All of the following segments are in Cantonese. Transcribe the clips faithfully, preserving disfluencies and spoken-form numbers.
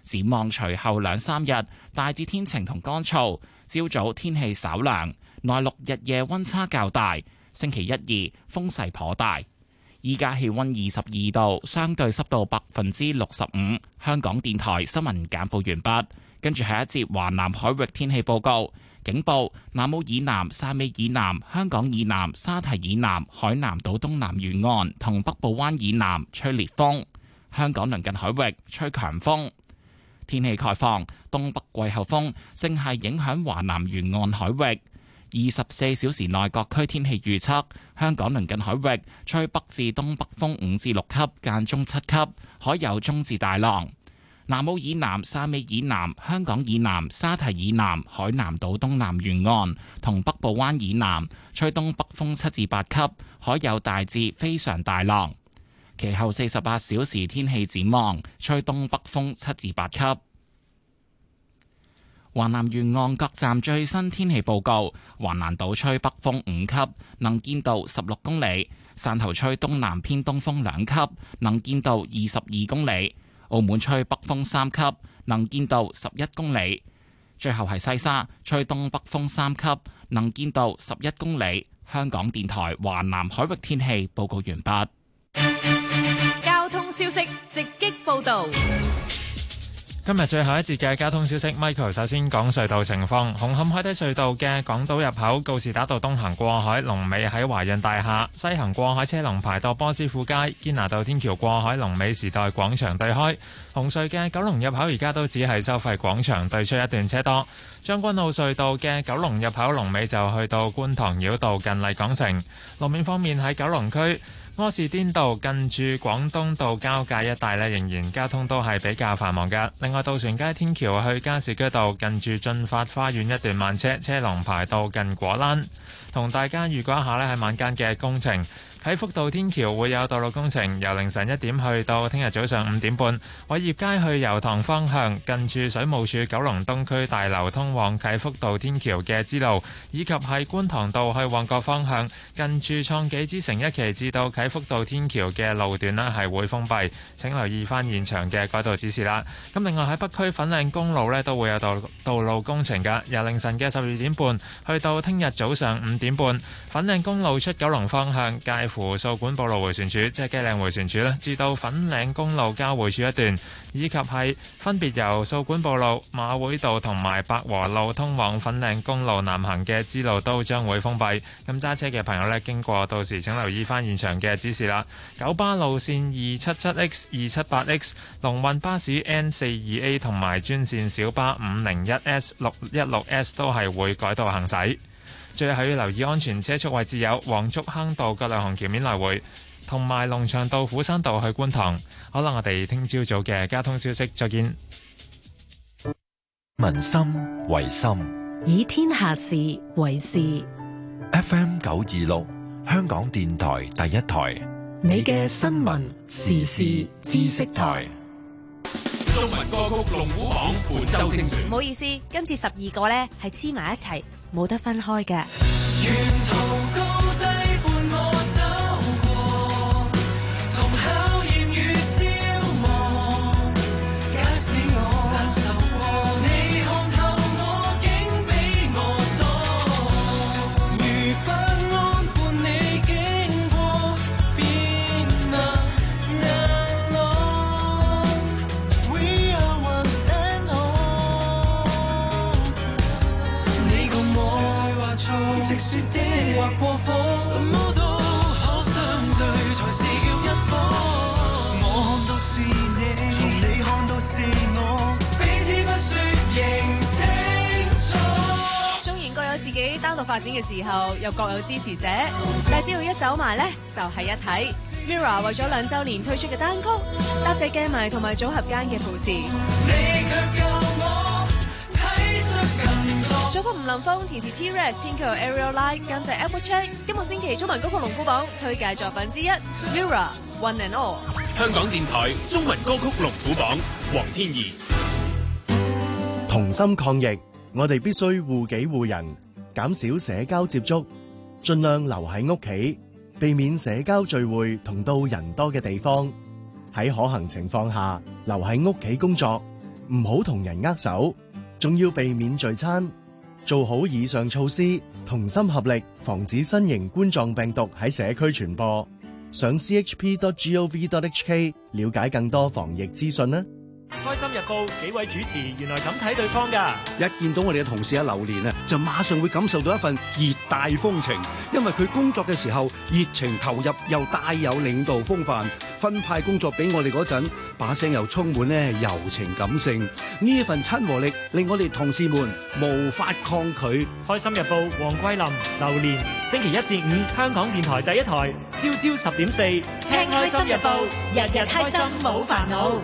展望隨後兩三日，大致天晴同乾燥，朝早天氣稍涼，內陸日夜溫差較大。星期一、二風勢頗大。依家氣溫二十二度，相對濕度百分之六十五。香港電台新聞簡報完畢，跟住係一節華南海域天氣報告。警報：南澳以南、汕尾以南、香港以南、沙堤以南、海南島東南沿岸同北部灣以南吹烈風。香港鄰近海域吹強風。天氣概況：東北季候風正係影響華南沿岸海域。二十四小時內各區天氣預測：香港鄰近海域吹北至東北風五至六級，間中七級，海有中至大浪。南澳以南、汕尾以南、香港以南、沙堤以南、海南島東南沿岸同北部灣以南吹東北風七至八級，海有大至非常大浪。其後四十八小時天氣展望，吹東北風七至八級。華南沿岸各站最新天氣報告：華南島吹北風五級，能見度十六公里；汕頭吹東南偏東風兩級，能見度二十二公里；澳門吹北風三級，能見度十一公里。最後係西沙吹東北風三級，能見度十一公里。香港電台華南海域天氣報告完畢。 交通消息直擊報道。 今日最後一節嘅交通消息 ，Michael 首先講隧道情況。紅磡海底隧道嘅港島入口告士打道東行過海，龍尾喺華潤大廈；西行過海車龍排到波斯富街。堅拿道天橋過海，龍尾時代廣場對開。紅隧嘅九龍入口而家都只係收費廣場對出一段車多。將軍澳隧道嘅九龍入口龍尾就去到觀塘繞道近麗港城。路面方面喺九龍區。柯士甸道近住廣東道交界一帶咧，仍然交通都係比較繁忙嘅。另外，渡船街天橋去加士居道近住進發花園一段慢車，車龍排到近果欄。同大家預告一下咧，喺晚間嘅工程。啟福道天橋會有道路工程，由凌晨一點去到聽日早上五點半。偉業街去油塘方向，近住水務署九龍東區大樓通往啟福道天橋嘅支路，以及喺觀塘道去旺角方向，近住創紀之城一期至到啟福道天橋嘅路段呢係會封閉，請留意翻現場嘅改道指示啦。咁另外喺北區粉嶺公路呢都會有道道路工程㗎，由凌晨嘅十二點半去到聽日早上五點半，粉嶺公路出九龍方向介乎掃管埔路迴旋處，即係雞嶺迴旋處啦，至到粉嶺公路交匯處一段，以及係分別由掃管埔路、馬會道同埋百和路通往粉嶺公路南行嘅支路都將會封閉。咁揸車嘅朋友呢，經過到時請留意翻現場嘅指示啦。九巴路線二七七 X、二七八 X、龍運巴士 N 四二 A 同埋專線小巴五零一 S、六一六 S 都係會改道行駛。最後要留意安全車速位置有黃竹坑道葛量洪橋面來回，同埋龍翔道虎山道去觀塘。好啦，我哋聽朝早嘅交通消息再見。 民心為心， 以天下事為事。 F M 九二六，香港電台第一台， 你嘅新聞時事知識台。 中文歌曲龍虎榜本周精選。 唔好意思，今次十二個呢係黐埋一齊，冇得分開嘅。 直說的或過火，什麼都可相對，才是叫一夥。我看到是你，從你看到是我，彼此不說認清楚。 縱然各有自己單獨發展嘅時候，又各有支持者，但係只要一走埋呢，就係、是、一體。Mirror 為咗兩週年推出嘅單曲，答謝鏡迷同埋組合間嘅扶持。 你卻教我體恤更多。 作曲吳林峰，填詞 T-Rex， 編曲 Ariel Light， 監製 Apple Check。今個星期中文歌曲龍虎榜推介作品之一 Mirror One and All。 香港電台中文歌曲龍虎榜，黃天怡。 同心抗疫，我哋必須護己護人，減少社交接觸，盡量留喺屋企，避免社交聚會同到人多嘅地方。喺可行情況下，留喺屋企工作， 唔好同人握手，仲要避免聚餐。做好以上措施，同心合力，防止新型冠狀病毒喺社區傳播。上 c h p dot gov dot h k 了解更多防疫資訊啦。 開心日報幾位主持原來咁睇對方㗎， 一見到我哋嘅同事阿榴蓮啊，就馬上會感受到一份熱帶風情，因為佢工作嘅時候熱情投入，又帶有領導風範，分派工作俾我哋嗰陣，把聲又充滿咧柔情感性，呢一份親和力令我哋同事們無法抗拒。 開心日報黃桂林、榴蓮，星期一至五香港電台第一台，朝朝十點四， 聽開心日報，日日開心冇煩惱。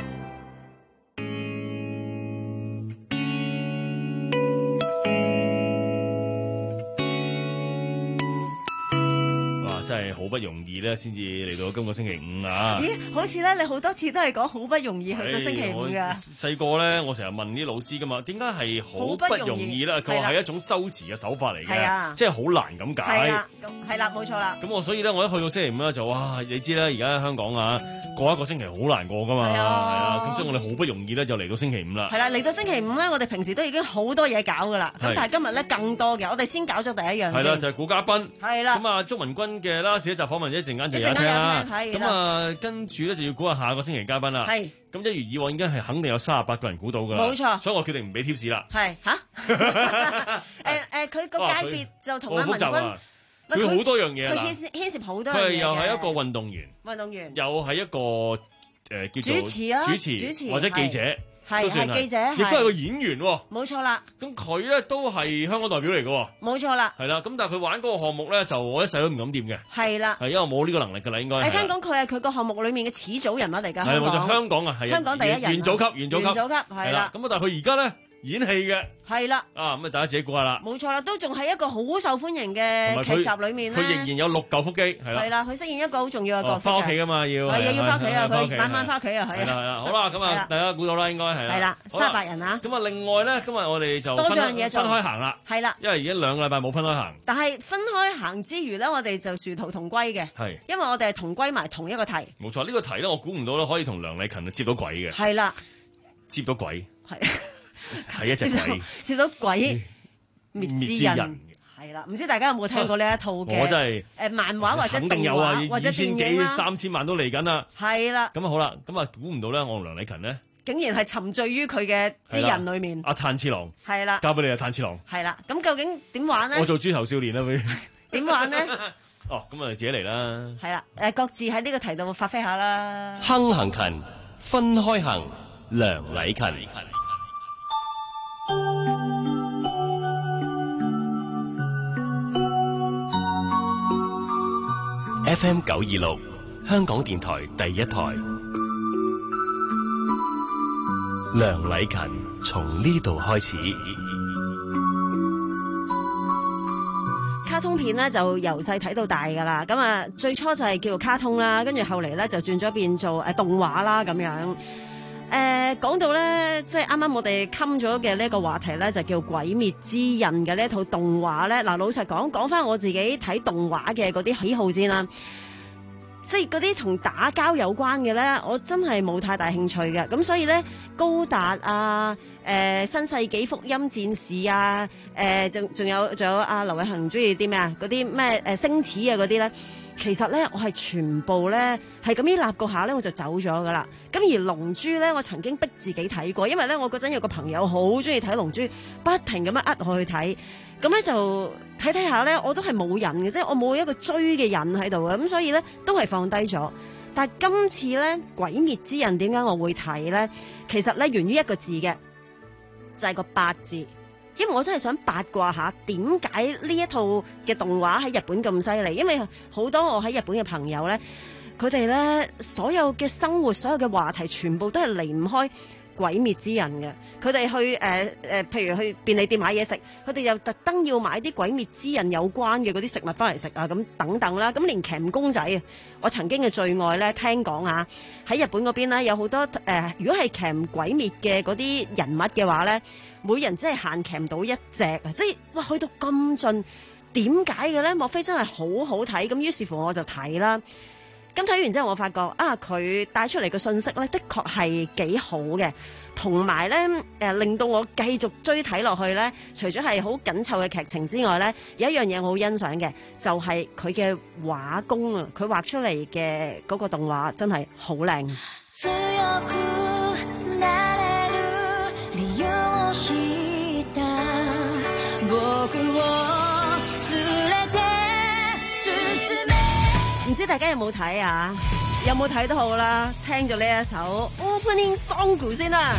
真係好不容易咧，先至嚟到今個星期五啊！ 咦，好似咧你好多次都係講好不容易去到星期五㗎。 細個咧，我成日問啲老師噶嘛，點解係好不容易咧？佢話係一種修辭嘅手法嚟嘅，即係好難咁解。 係啦，咁係啦，冇錯啦。 咁我所以咧，我一去到星期五咧，就哇，你知啦，而家香港啊，過一個星期好難過噶嘛，係啊，咁所以我哋好不容易咧就嚟到星期五啦。係啦，嚟到星期五咧，我哋平時都已經好多嘢搞噶啦，咁但係今日咧更多嘅，我哋先搞咗第一樣。 係啦，就係估嘉賓。係啦，咁啊，祝文君嘅啦，上一集訪問一陣間就有聽啦。咁啊，跟住咧就要估下下個星期嘉賓啦。係。咁一如以往，已經係肯定有三十八個人估到噶啦。冇錯。所以我決定唔俾貼士啦。係嚇。誒誒，佢個界別就同阿文君。佢好多樣嘢啦。佢牽涉牽涉好多嘢。佢係又係一個運動員。運動員。又係一個誒叫做主持啊，主持或者記者。係係記者，亦都係個演員喎。冇錯啦。咁佢咧都係香港代表嚟嘅。冇錯啦。係啦，咁但係佢玩嗰個項目咧，就我一世都唔敢掂嘅。係啦。係因為冇呢個能力㗎啦，應該。誒，聽講佢係佢個項目裡面嘅始祖人物嚟㗎。係冇錯，香港啊，係香港第一人。元祖級，元祖級。元祖級係啦。咁啊，但係佢而家咧演戲嘅。係啦。啊，咁啊，大家自己估下啦。冇錯啦，都仲係一個好受歡迎嘅劇集裡面咧。佢仍然有六嚿腹肌，係啦。係啦，佢飾演一個好重要嘅角色。翻屋企㗎嘛，要。係啊，要翻屋企啊，佢晚晚翻屋企啊，係啊。係啦係啦，好啦，咁啊，大家估到啦，應該係啦。係啦，三十八人啊。咁啊，另外咧，今日我哋就多咗樣嘢做，分開行啦。係啦，因為已經兩個禮拜冇分開行。但係分開行之餘咧，我哋就殊途同歸嘅。係。因為我哋係同歸埋同一個題。冇錯，呢個題咧，我估唔到咧，可以同梁麗勤接到鬼嘅。係啦。接到鬼。係。係一隻鬼，接到鬼滅之人，係啦，唔知大家有冇聽過呢一套嘅？我真係誒漫畫或者動畫或者電影啦，三千萬都嚟緊啦，係啦。咁啊好啦，咁啊估唔到咧，我同梁麗勤呢，竟然係沉醉於佢嘅之人裏面。阿炭治郎係啦，交俾你啊，炭治郎係啦。咁究竟點玩呢？我做豬頭少年啦，佢點玩呢？哦，咁我哋自己嚟啦。係啦，誒，各自喺呢個題度發揮下啦。 坑行勤，分開行，梁麗勤。F M 九二六，香港電台第一台。梁麗勤從呢度開始。 卡通片咧就由細睇到大噶啦，咁啊最初就係叫做卡通啦，跟住後嚟咧就轉咗變做誒動畫啦咁樣。誒、呃、講到咧，即係啱啱我哋冚咗嘅呢一個話題咧，就叫《鬼滅之刃》嘅呢一套動畫咧。嗱，老實講，講翻我自己睇動畫嘅嗰啲喜好先啦。即係嗰啲同打交有關嘅咧，我真係冇太大興趣嘅。咁所以咧，高達啊，誒、呃、新世紀福音戰士啊，誒仲仲有仲有阿劉偉恒中意啲咩啊？嗰啲咩誒星矢啊嗰啲咧。其實咧，我係全部咧係咁樣立過下咧，我就走咗噶啦。咁而龍珠咧，我曾經逼自己睇過，因為咧我嗰陣有個朋友好中意睇龍珠，不停咁樣呃我去睇。咁咧就睇睇下咧，我都係冇癮嘅，即係我冇一個追嘅癮喺度嘅。咁所以咧都係放低咗。但係今次咧《鬼滅之刃》點解我會睇咧？其實咧源於一個字嘅，就係個八字。因為我真係想八卦下點解呢一套嘅動畫喺日本咁犀利，因為好多我喺日本嘅朋友咧，佢哋咧所有嘅生活、所有嘅話題，全部都係離唔開鬼滅之刃嘅。佢哋去誒誒、呃呃，譬如去便利店買嘢食，佢哋又特登要買啲鬼滅之刃有關嘅嗰啲食物翻嚟食啊，咁等等啦。咁連鉗公仔啊，我曾經嘅最愛咧，聽講啊，喺日本嗰邊咧有好多誒、呃，如果係鉗鬼滅嘅嗰啲人物嘅話咧。每人真係限鉗到一隻啊！即係哇，去到咁盡，點解嘅咧？莫非真係好好睇？咁於是乎我就睇啦。 咁睇完之後，我發覺啊，佢帶出嚟嘅信息咧，的確係幾好嘅，同埋咧誒令到我繼續追睇落去咧，除咗係好緊湊嘅劇情之外咧，有一樣嘢我好欣賞嘅，就係佢嘅畫工啊，佢畫出嚟嘅嗰個動畫真係好靚。唔知大家有冇睇啊？有冇睇都好啦，聽咗呢一首 Opening Song 先啦。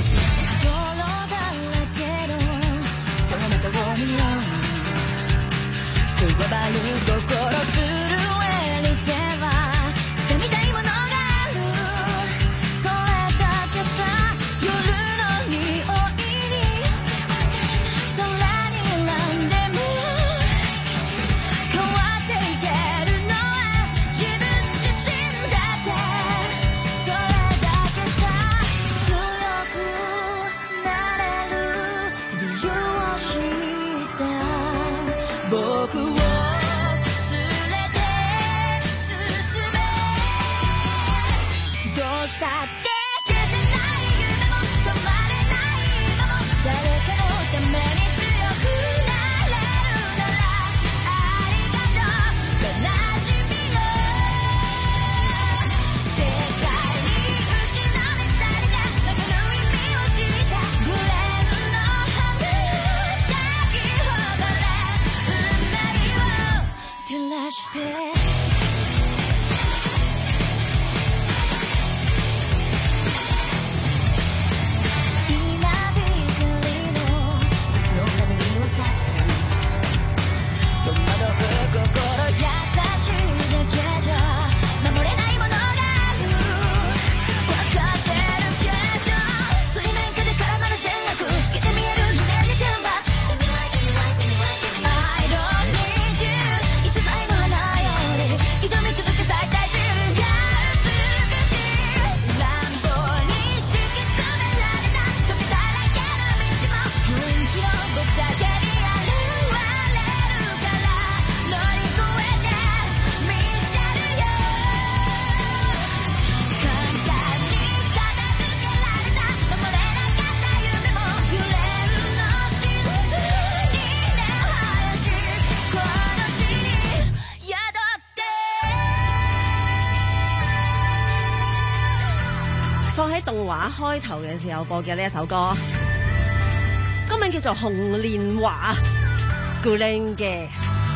放喺動畫開頭嘅時候播嘅呢一首歌，歌名叫做《紅蓮華》，Gulen嘅。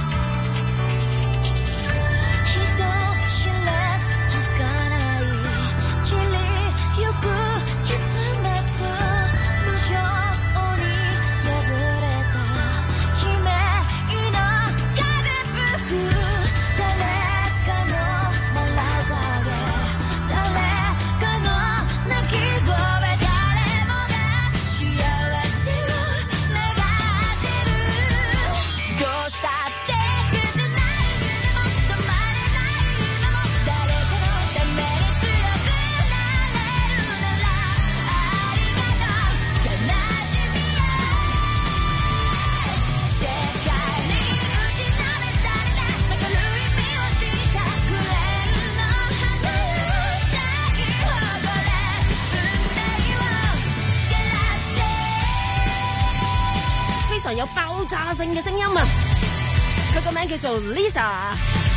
有爆炸性嘅聲音啊！佢個名叫做 Lisa。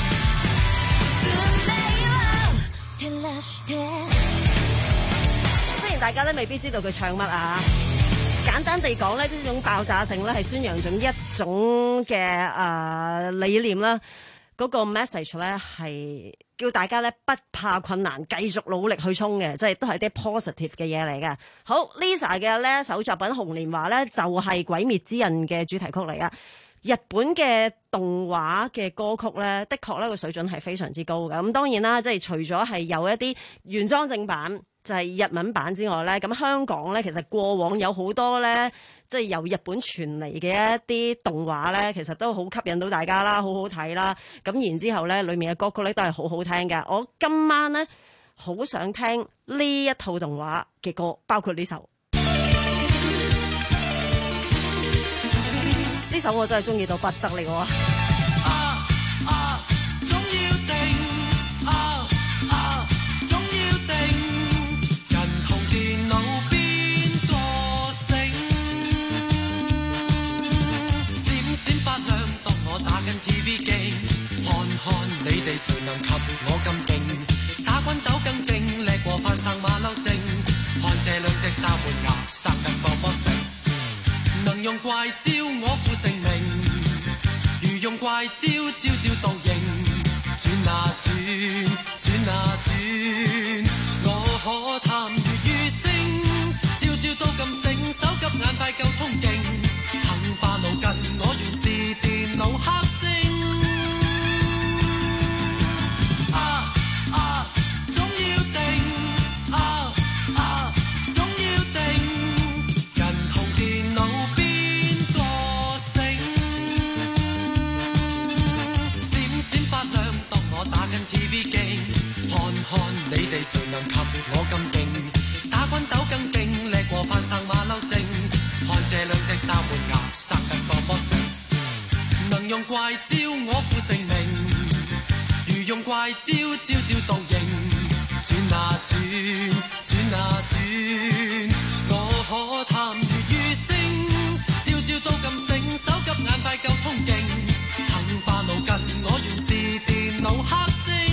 雖然大家咧未必知道佢唱乜啊，簡單地講咧，呢種爆炸性咧係宣揚咗一種嘅誒、呃、理念啦。嗰、那個 message 咧係叫大家咧不怕困難，繼續努力去衝嘅，即係都係啲 positive 嘅嘢嚟嘅。好 ，Lisa 嘅呢首作品《紅蓮華》咧就係、是《鬼滅之刃》嘅主題曲嚟噶。日本嘅動畫嘅歌曲咧，的確咧個水準係非常之高嘅。咁當然啦，即係除咗係有一啲原裝正版，就係、是、日文版之外咧，咁香港咧其實過往有好多咧，即係由日本傳嚟嘅一啲動畫咧，其實都好吸引到大家啦，好好睇啦。咁然之後咧，裡面嘅歌曲咧都係好好聽嘅。我今晚咧好想聽呢一套動畫嘅歌，包括呢首。呢首我真係中意到不得了啊！啊啊總要定啊啊沙門牙，殺得多麼成。能用怪招我負成名，如用怪招招招到應。轉啊轉，轉啊轉，我可探月與星，朝朝都咁醒，手急眼快夠衝勁，杏花腦筋我原是電腦黑星。啊啊，總要定，啊啊，總要定，人同電腦邊個醒？閃閃發亮，當我打緊 T V 機，看看你哋誰能及我咁勁，打滾鬥更勁，叻過翻生馬騮精，看這兩隻沙門牙，殺得多麼成，能用怪招我負成名，如用怪招招招到應，轉啊轉，轉啊轉，我可探月與星，朝朝都咁醒，手急眼快夠衝勁，杏花腦筋我原是電腦黑星。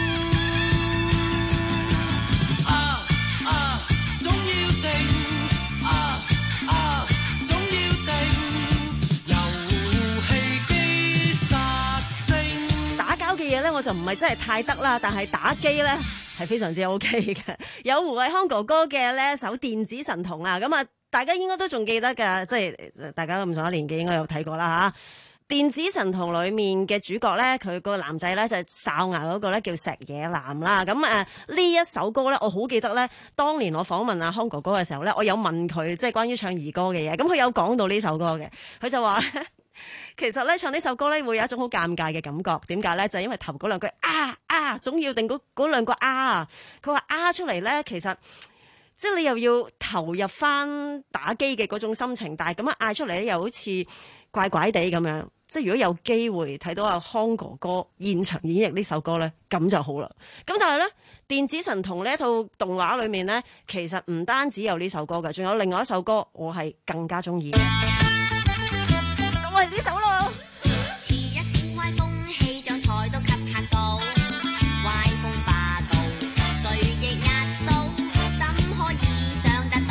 啊啊，總要定，啊啊，總要定，遊戲機殺星。 打交嘅嘢咧，我就唔係真係太得啦，但係打機咧係非常之 O K 嘅。有胡偉康哥哥嘅呢首電子神童啊，咁啊，大家應該都仲記得㗎，即係大家咁上下年紀應該有睇過啦嚇。電子神童裏面嘅主角咧，佢個男仔咧就係哨牙嗰個咧叫石野男啦。咁誒呢一首歌咧，我好記得咧，當年我訪問阿康哥哥嘅時候咧，我有問佢即係關於唱兒歌嘅嘢，咁佢有講到呢首歌嘅，佢就話咧，其實咧唱呢首歌咧會有一種好尷尬嘅感覺，點解咧？就係因為頭嗰兩句啊啊，總要定嗰嗰兩個啊，佢話啊出嚟咧，其實即係你又要投入翻打機嘅嗰種心情，但係咁樣嗌出嚟咧，又好似怪怪地咁樣。即係如果有機會睇到阿康哥哥現場演繹呢首歌咧，咁就好啦。咁但係咧，電子神童呢一套動畫裏面咧，其實唔單止有呢首歌嘅，仲有另外一首歌我係更加中意嘅，就係呢首咯。 前一天歪風氣象台都給嚇到，歪風霸道，誰亦壓到，怎可以想得到？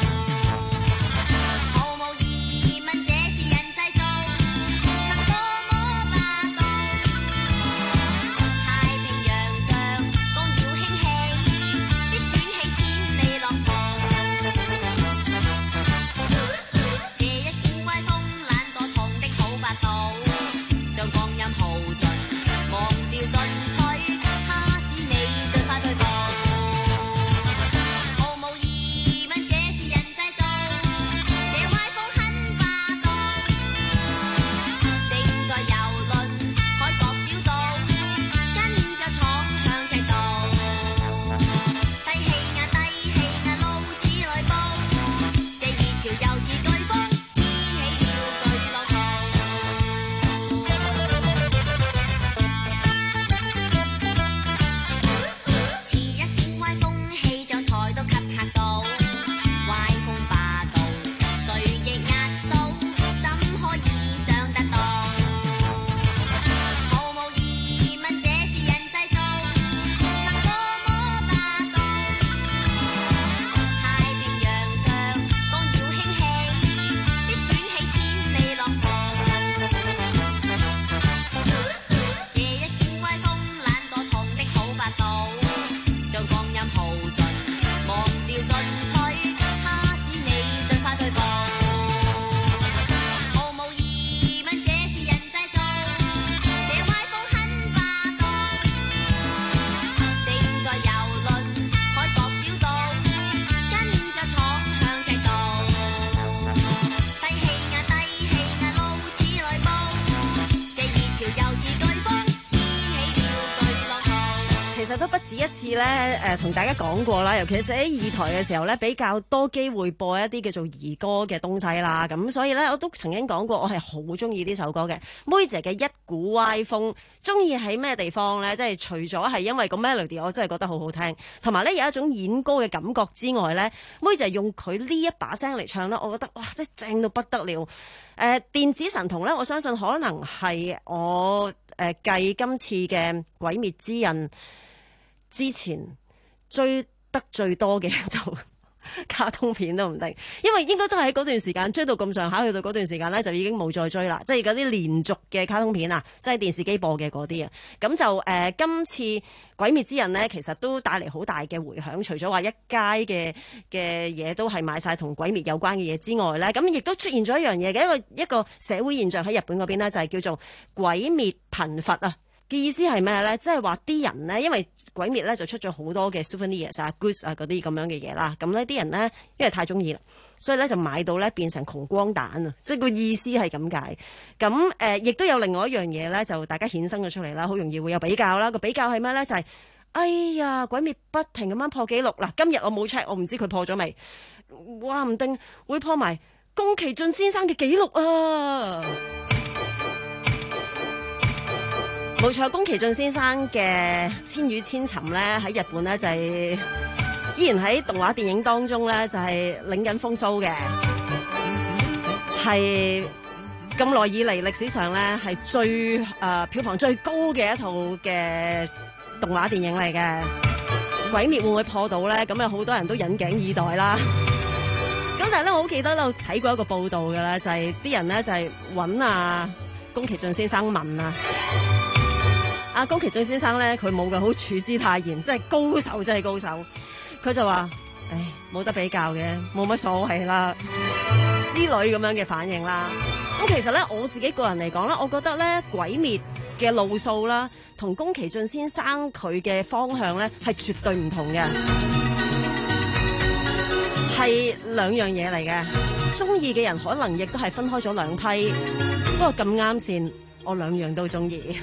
毫無疑問，這是人製造。 都不止一次咧，誒同大家講過啦，尤其是喺二台嘅時候咧，比較多機會播一啲叫做兒歌嘅東西啦。咁所以咧，我都曾經講過，我係好中意呢首歌嘅。妹姐嘅一股歪風，中意喺咩地方咧？即係除咗係因為個 melody，我真係覺得好好聽，同埋咧有一種演歌嘅感覺之外咧，妹姐用佢呢一把聲嚟唱咧，我覺得哇，真係正到不得了。誒、呃，電子神童咧，我相信可能係我誒繼今次嘅鬼滅之刃之前追得最多嘅一套卡通片都唔定，因為應該都係喺嗰段時間追到咁上下，去到嗰段時間咧就已經冇再追啦，即係嗰啲連續嘅卡通片啊，即係電視機播嘅嗰啲啊。咁就誒、呃、今次《鬼滅之刃》呢，其實都帶嚟好大嘅迴響，除咗話一街嘅嘅嘢都係買晒同鬼滅有關嘅嘢之外咧，咁亦都出現咗一樣嘢嘅一個一個社會現象喺日本嗰邊呢，就係叫做鬼滅貧乏啊。嘅意思係咩咧？即係話啲人咧，因為鬼滅咧就出咗好多嘅 souvenirs 啊、goods 啊嗰啲咁樣嘅嘢啦。咁呢啲人咧，因為太中意啦，所以咧就買到咧變成窮光蛋啊！即係個意思係咁解。咁誒，亦、呃、都有另外一樣嘢咧，就大家衍生咗出嚟啦，好容易會有比較啦。個比較係咩咧？就係、是、哎呀，鬼滅不停咁樣破紀錄嗱。今日我冇 check， 我唔知佢破咗未。話唔定會破埋宮崎駿先生嘅紀錄啊！冇錯，宮崎駿先生嘅《千與千尋》咧喺日本咧就係、是、依然喺動畫電影當中咧就係、是、領緊風騷嘅，係咁耐以嚟歷史上咧係最誒、呃、票房最高嘅一套嘅動畫電影嚟嘅。鬼滅會唔會破到咧？咁有好多人都引頸以待啦。咁但係咧，我好記得咧，我睇過一個報道嘅啦，就係、是、啲人咧就係揾啊宮崎駿先生問啊。阿宮崎駿先生咧，佢冇嘅好處之泰然，即係高手，真係高手。佢就話：唉，冇得比較嘅，冇乜所謂啦，之類咁樣嘅反應啦。咁其實咧，我自己個人嚟講啦，我覺得咧，鬼滅嘅路數啦，同宮崎駿先生佢嘅方向咧，係絕對唔同嘅，係兩樣嘢嚟嘅。中意嘅人可能亦都係分開咗兩批，不過咁啱線，我兩樣都中意。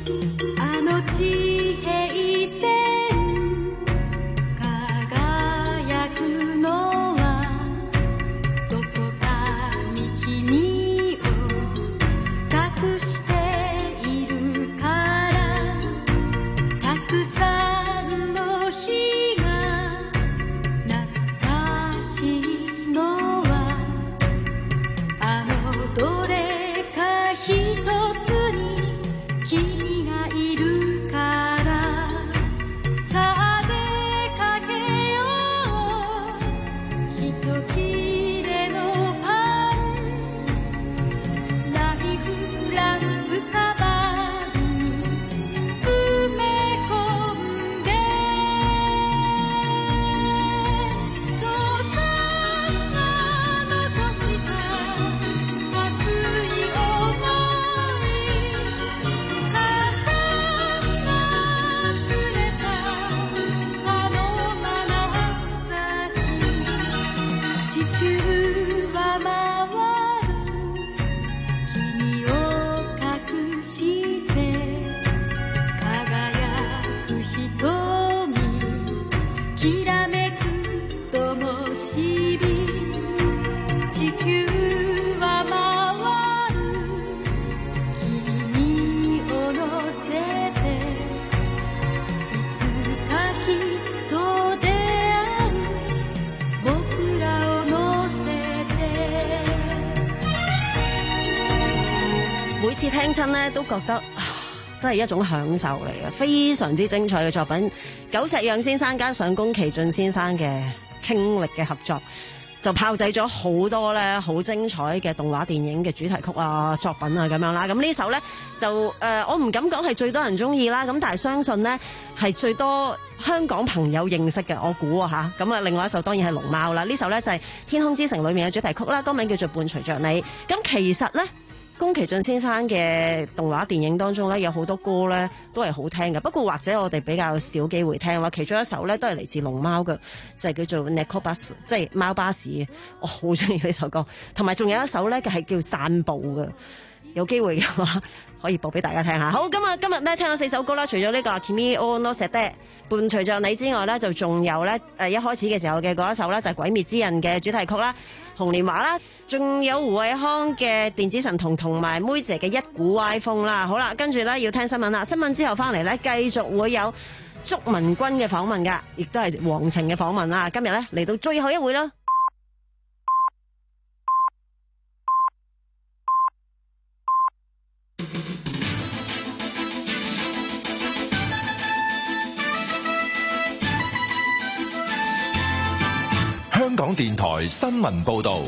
聽親咧都覺得啊，真係一種享受嚟嘅，非常之精彩嘅作品。久石讓先生加上宮崎駿先生嘅傾力嘅合作，就炮製咗好多咧好精彩嘅動畫電影嘅主題曲啊、作品啊咁樣啦。咁呢首咧就誒、呃，我唔敢講係最多人中意啦，咁但係相信呢係最多香港朋友認識嘅，我估啊嚇。咁啊，另外一首當然係龍貓啦。呢首咧就係、是《天空之城》裏面嘅主題曲啦，歌名叫做《伴隨着你》。咁其實咧，宮崎駿先生嘅動畫電影當中咧，有好多歌咧都係好聽嘅，不過或者我哋比較少機會聽啦。其中一首咧都係嚟自龍貓嘅，就係、是、叫做 Neko Bus， 即係貓巴士。我好中意呢首歌，同埋仲有一首咧嘅係叫散步嘅，有機會嘅話可以播俾大家聽下。好，咁啊今日咧聽咗四首歌啦，除咗呢、這個 Kimi o no Sete 伴隨着你之外咧，就仲有咧誒一開始嘅時候嘅嗰一首咧就係、是、鬼滅之刃嘅主題曲啦。紅蓮華啦，仲有胡偉康嘅電子神童同埋妹姐嘅一股歪風啦。好啦，跟住咧要聽新聞啦。新聞之後翻嚟咧，繼續會有祝文君嘅訪問噶，亦都係黃晴嘅訪問啦。今日咧嚟到最後一會啦。 香港電台新聞報道。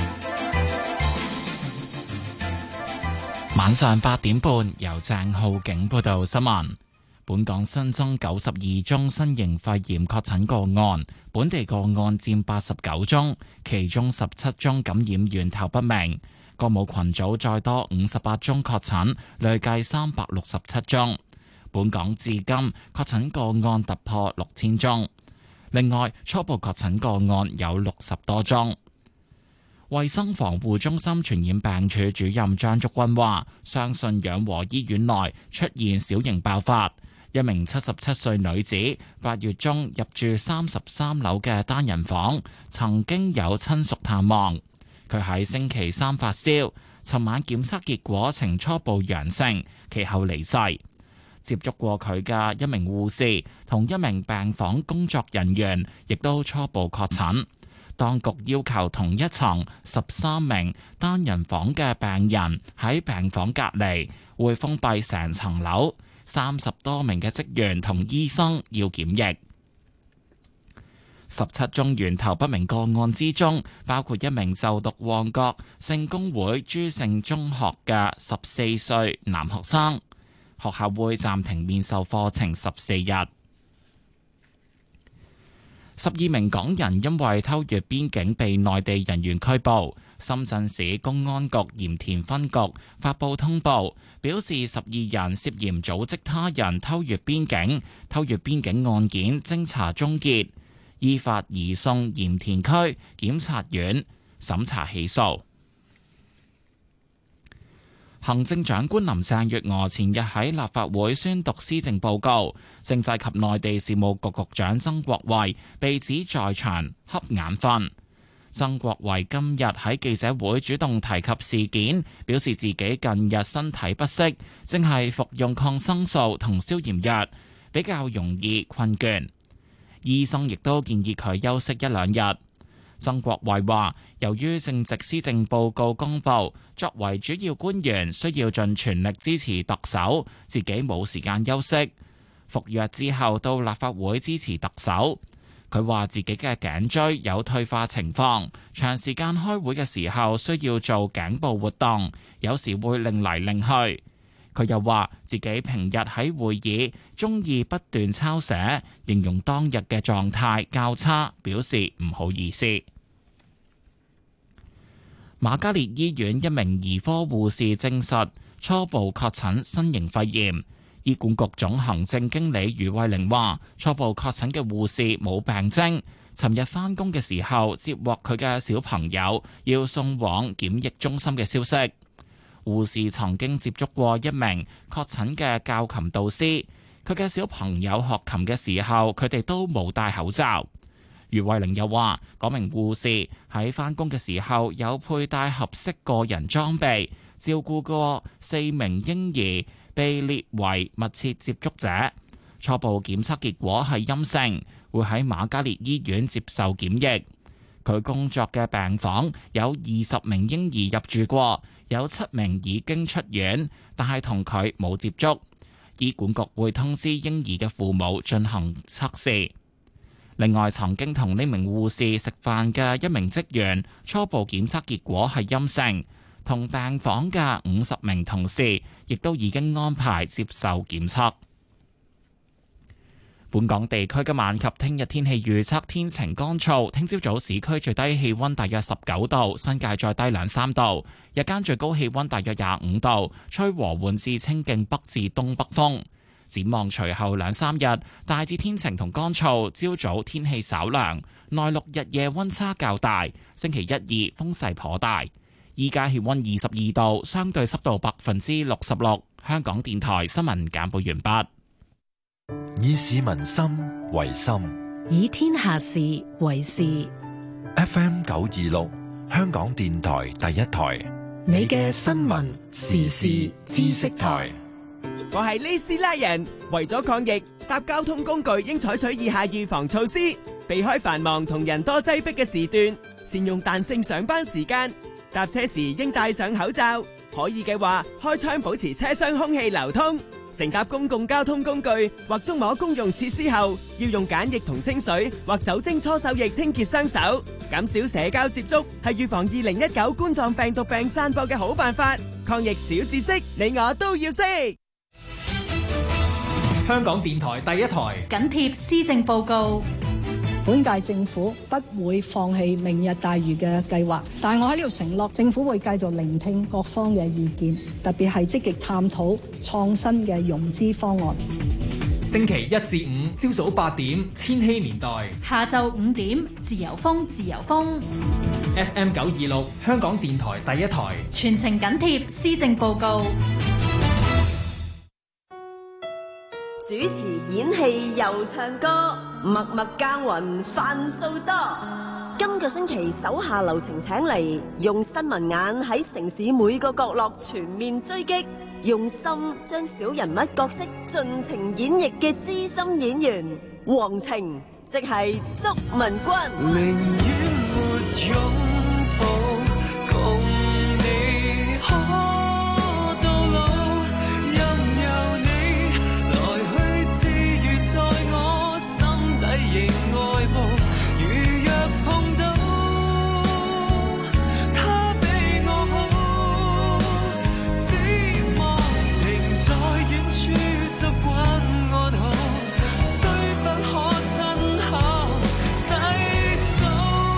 晚上八點半，由鄭浩景報道新聞。本港新增九十二宗新型肺炎確診個案，本地個案佔八十九宗，其中十七宗感染源頭不明。個母群組再多五十八宗確診，累計三百六十七宗。本港至今確診個案突破六千宗。另外，初步確診個案有六十多宗。衛生防護中心傳染病處主任張竹君話，相信養和醫院內出現小型爆發。一名七十七歲女子八月中入住三十三樓嘅單人房，曾經有親屬探望。佢喺星期三發燒，尋晚檢測結果呈初步陽性，其後離世。接觸過佢嘅一名護士同一名病房工作人員亦都初步確診。當局要求同一層十三名單人房嘅病人喺病房隔離，會封閉成層樓。三十多名嘅職員同醫生要檢疫。十七宗源頭不明個案之中，包括一名就讀旺角聖公會朱聖中學嘅十四歲男學生，學校會暫停面授課程十四日。十二名港人因為偷越邊境被內地人員拘捕。深圳市公安局鹽田分局發布通報，表示十二人涉嫌組織他人偷越邊境，偷越邊境案件偵查終結，依法移送鹽田區檢察院審查起訴。行政長官林鄭月娥前日喺立法會宣讀施政報告，政制及內地事務局局長曾國衛被指在場瞌眼瞓。曾國衛今日喺記者會主動提及事件，表示自己近日身體不適，正係服用抗生素同消炎藥，比較容易困倦。醫生亦都建議佢休息一兩日。曾國衛話，由於正值施政報告公佈，作為主要官員需要盡全力支持特首，自己冇時間休息。服藥之後到立法會支持特首。佢話自己嘅頸椎有退化情況，長時間開會嘅時候需要做頸部活動，有時會擰嚟擰去。佢又話自己平日喺會議中意不斷抄寫，形容當日嘅狀態較差，表示唔好意思。瑪嘉烈醫院一名兒科護士證實初步確診新型肺炎。醫管局總行政經理余慧玲話，初步確診嘅護士冇病徵，尋日返工嘅時候接獲佢嘅小朋友要送往檢疫中心嘅消息。護士曾經接觸過一名確診嘅教琴導師，佢嘅小朋友學琴嘅時候，佢哋都冇戴口罩。余慧玲又話，嗰名護士喺返工嘅時候有佩戴合適個人裝備，照顧過四名嬰兒，被列為密切接觸者，初步檢測結果係陰性，會喺瑪嘉烈醫院接受檢疫。佢工作嘅病房有二十名嬰兒入住過，有七名已經出院，但係同佢冇接觸。醫管局會通知嬰兒嘅父母進行測試。另外，曾經同呢名護士食飯嘅一名職員，初步檢測結果係陰性。同病房嘅五十名同事亦都已經安排接受檢測。本港地區今晚及聽日天氣預測天晴乾燥，聽朝早市區最低氣溫大約十九度，新界再低兩三度，日間最高氣溫大約廿五度，吹和緩至清勁北至東北風。展望隨後兩三日，大致天晴同乾燥，朝早天氣稍涼，內陸日夜溫差較大，星期一二風勢頗大。依家氣溫二十二度，相對濕度百分之六十六。香港電台新聞簡報完畢。 以市民心為心， 以天下事為事。 F M 九二六，香港電台第一台， 你嘅新聞時事知識台。 我係呢斯拉人，為咗抗疫，搭交通工具應採取以下預防措施：避開繁忙同人多擠迫嘅時段，善用彈性上班時間。搭車時應戴上口罩，可以嘅話開窗保持車廂空氣流通。 乘搭公共交通工具或觸摸公用設施後，要用梘液同清水或酒精搓手液清潔雙手，減少社交接觸係預防二零一九冠狀病毒病散播嘅好辦法。抗疫小知識，你我都要識。 香港電台第一台緊貼施政報告。 本屆政府不會放棄明日大嶼嘅計劃，但我喺呢度承諾，政府會繼續聆聽各方嘅意見，特別係積極探討創新嘅融資方案。 星期一至五朝早八點，千禧年代； 下晝五點，自由風，自由風。 F M 九二六，香港電台第一台， 全程緊貼施政報告。 主持、演戲又唱歌，默默耕耘飯數多。今個星期手下留情請嚟，用新聞眼喺城市每個角落全面追擊，用心將小人物角色盡情演繹嘅資深演員黃晴，即係祝文君。寧願沒擁抱，共你可到老，任由你來去自如，在我心底仍愛慕。如若碰到他比我好，只望停在遠處習慣安好，雖不可親口細數。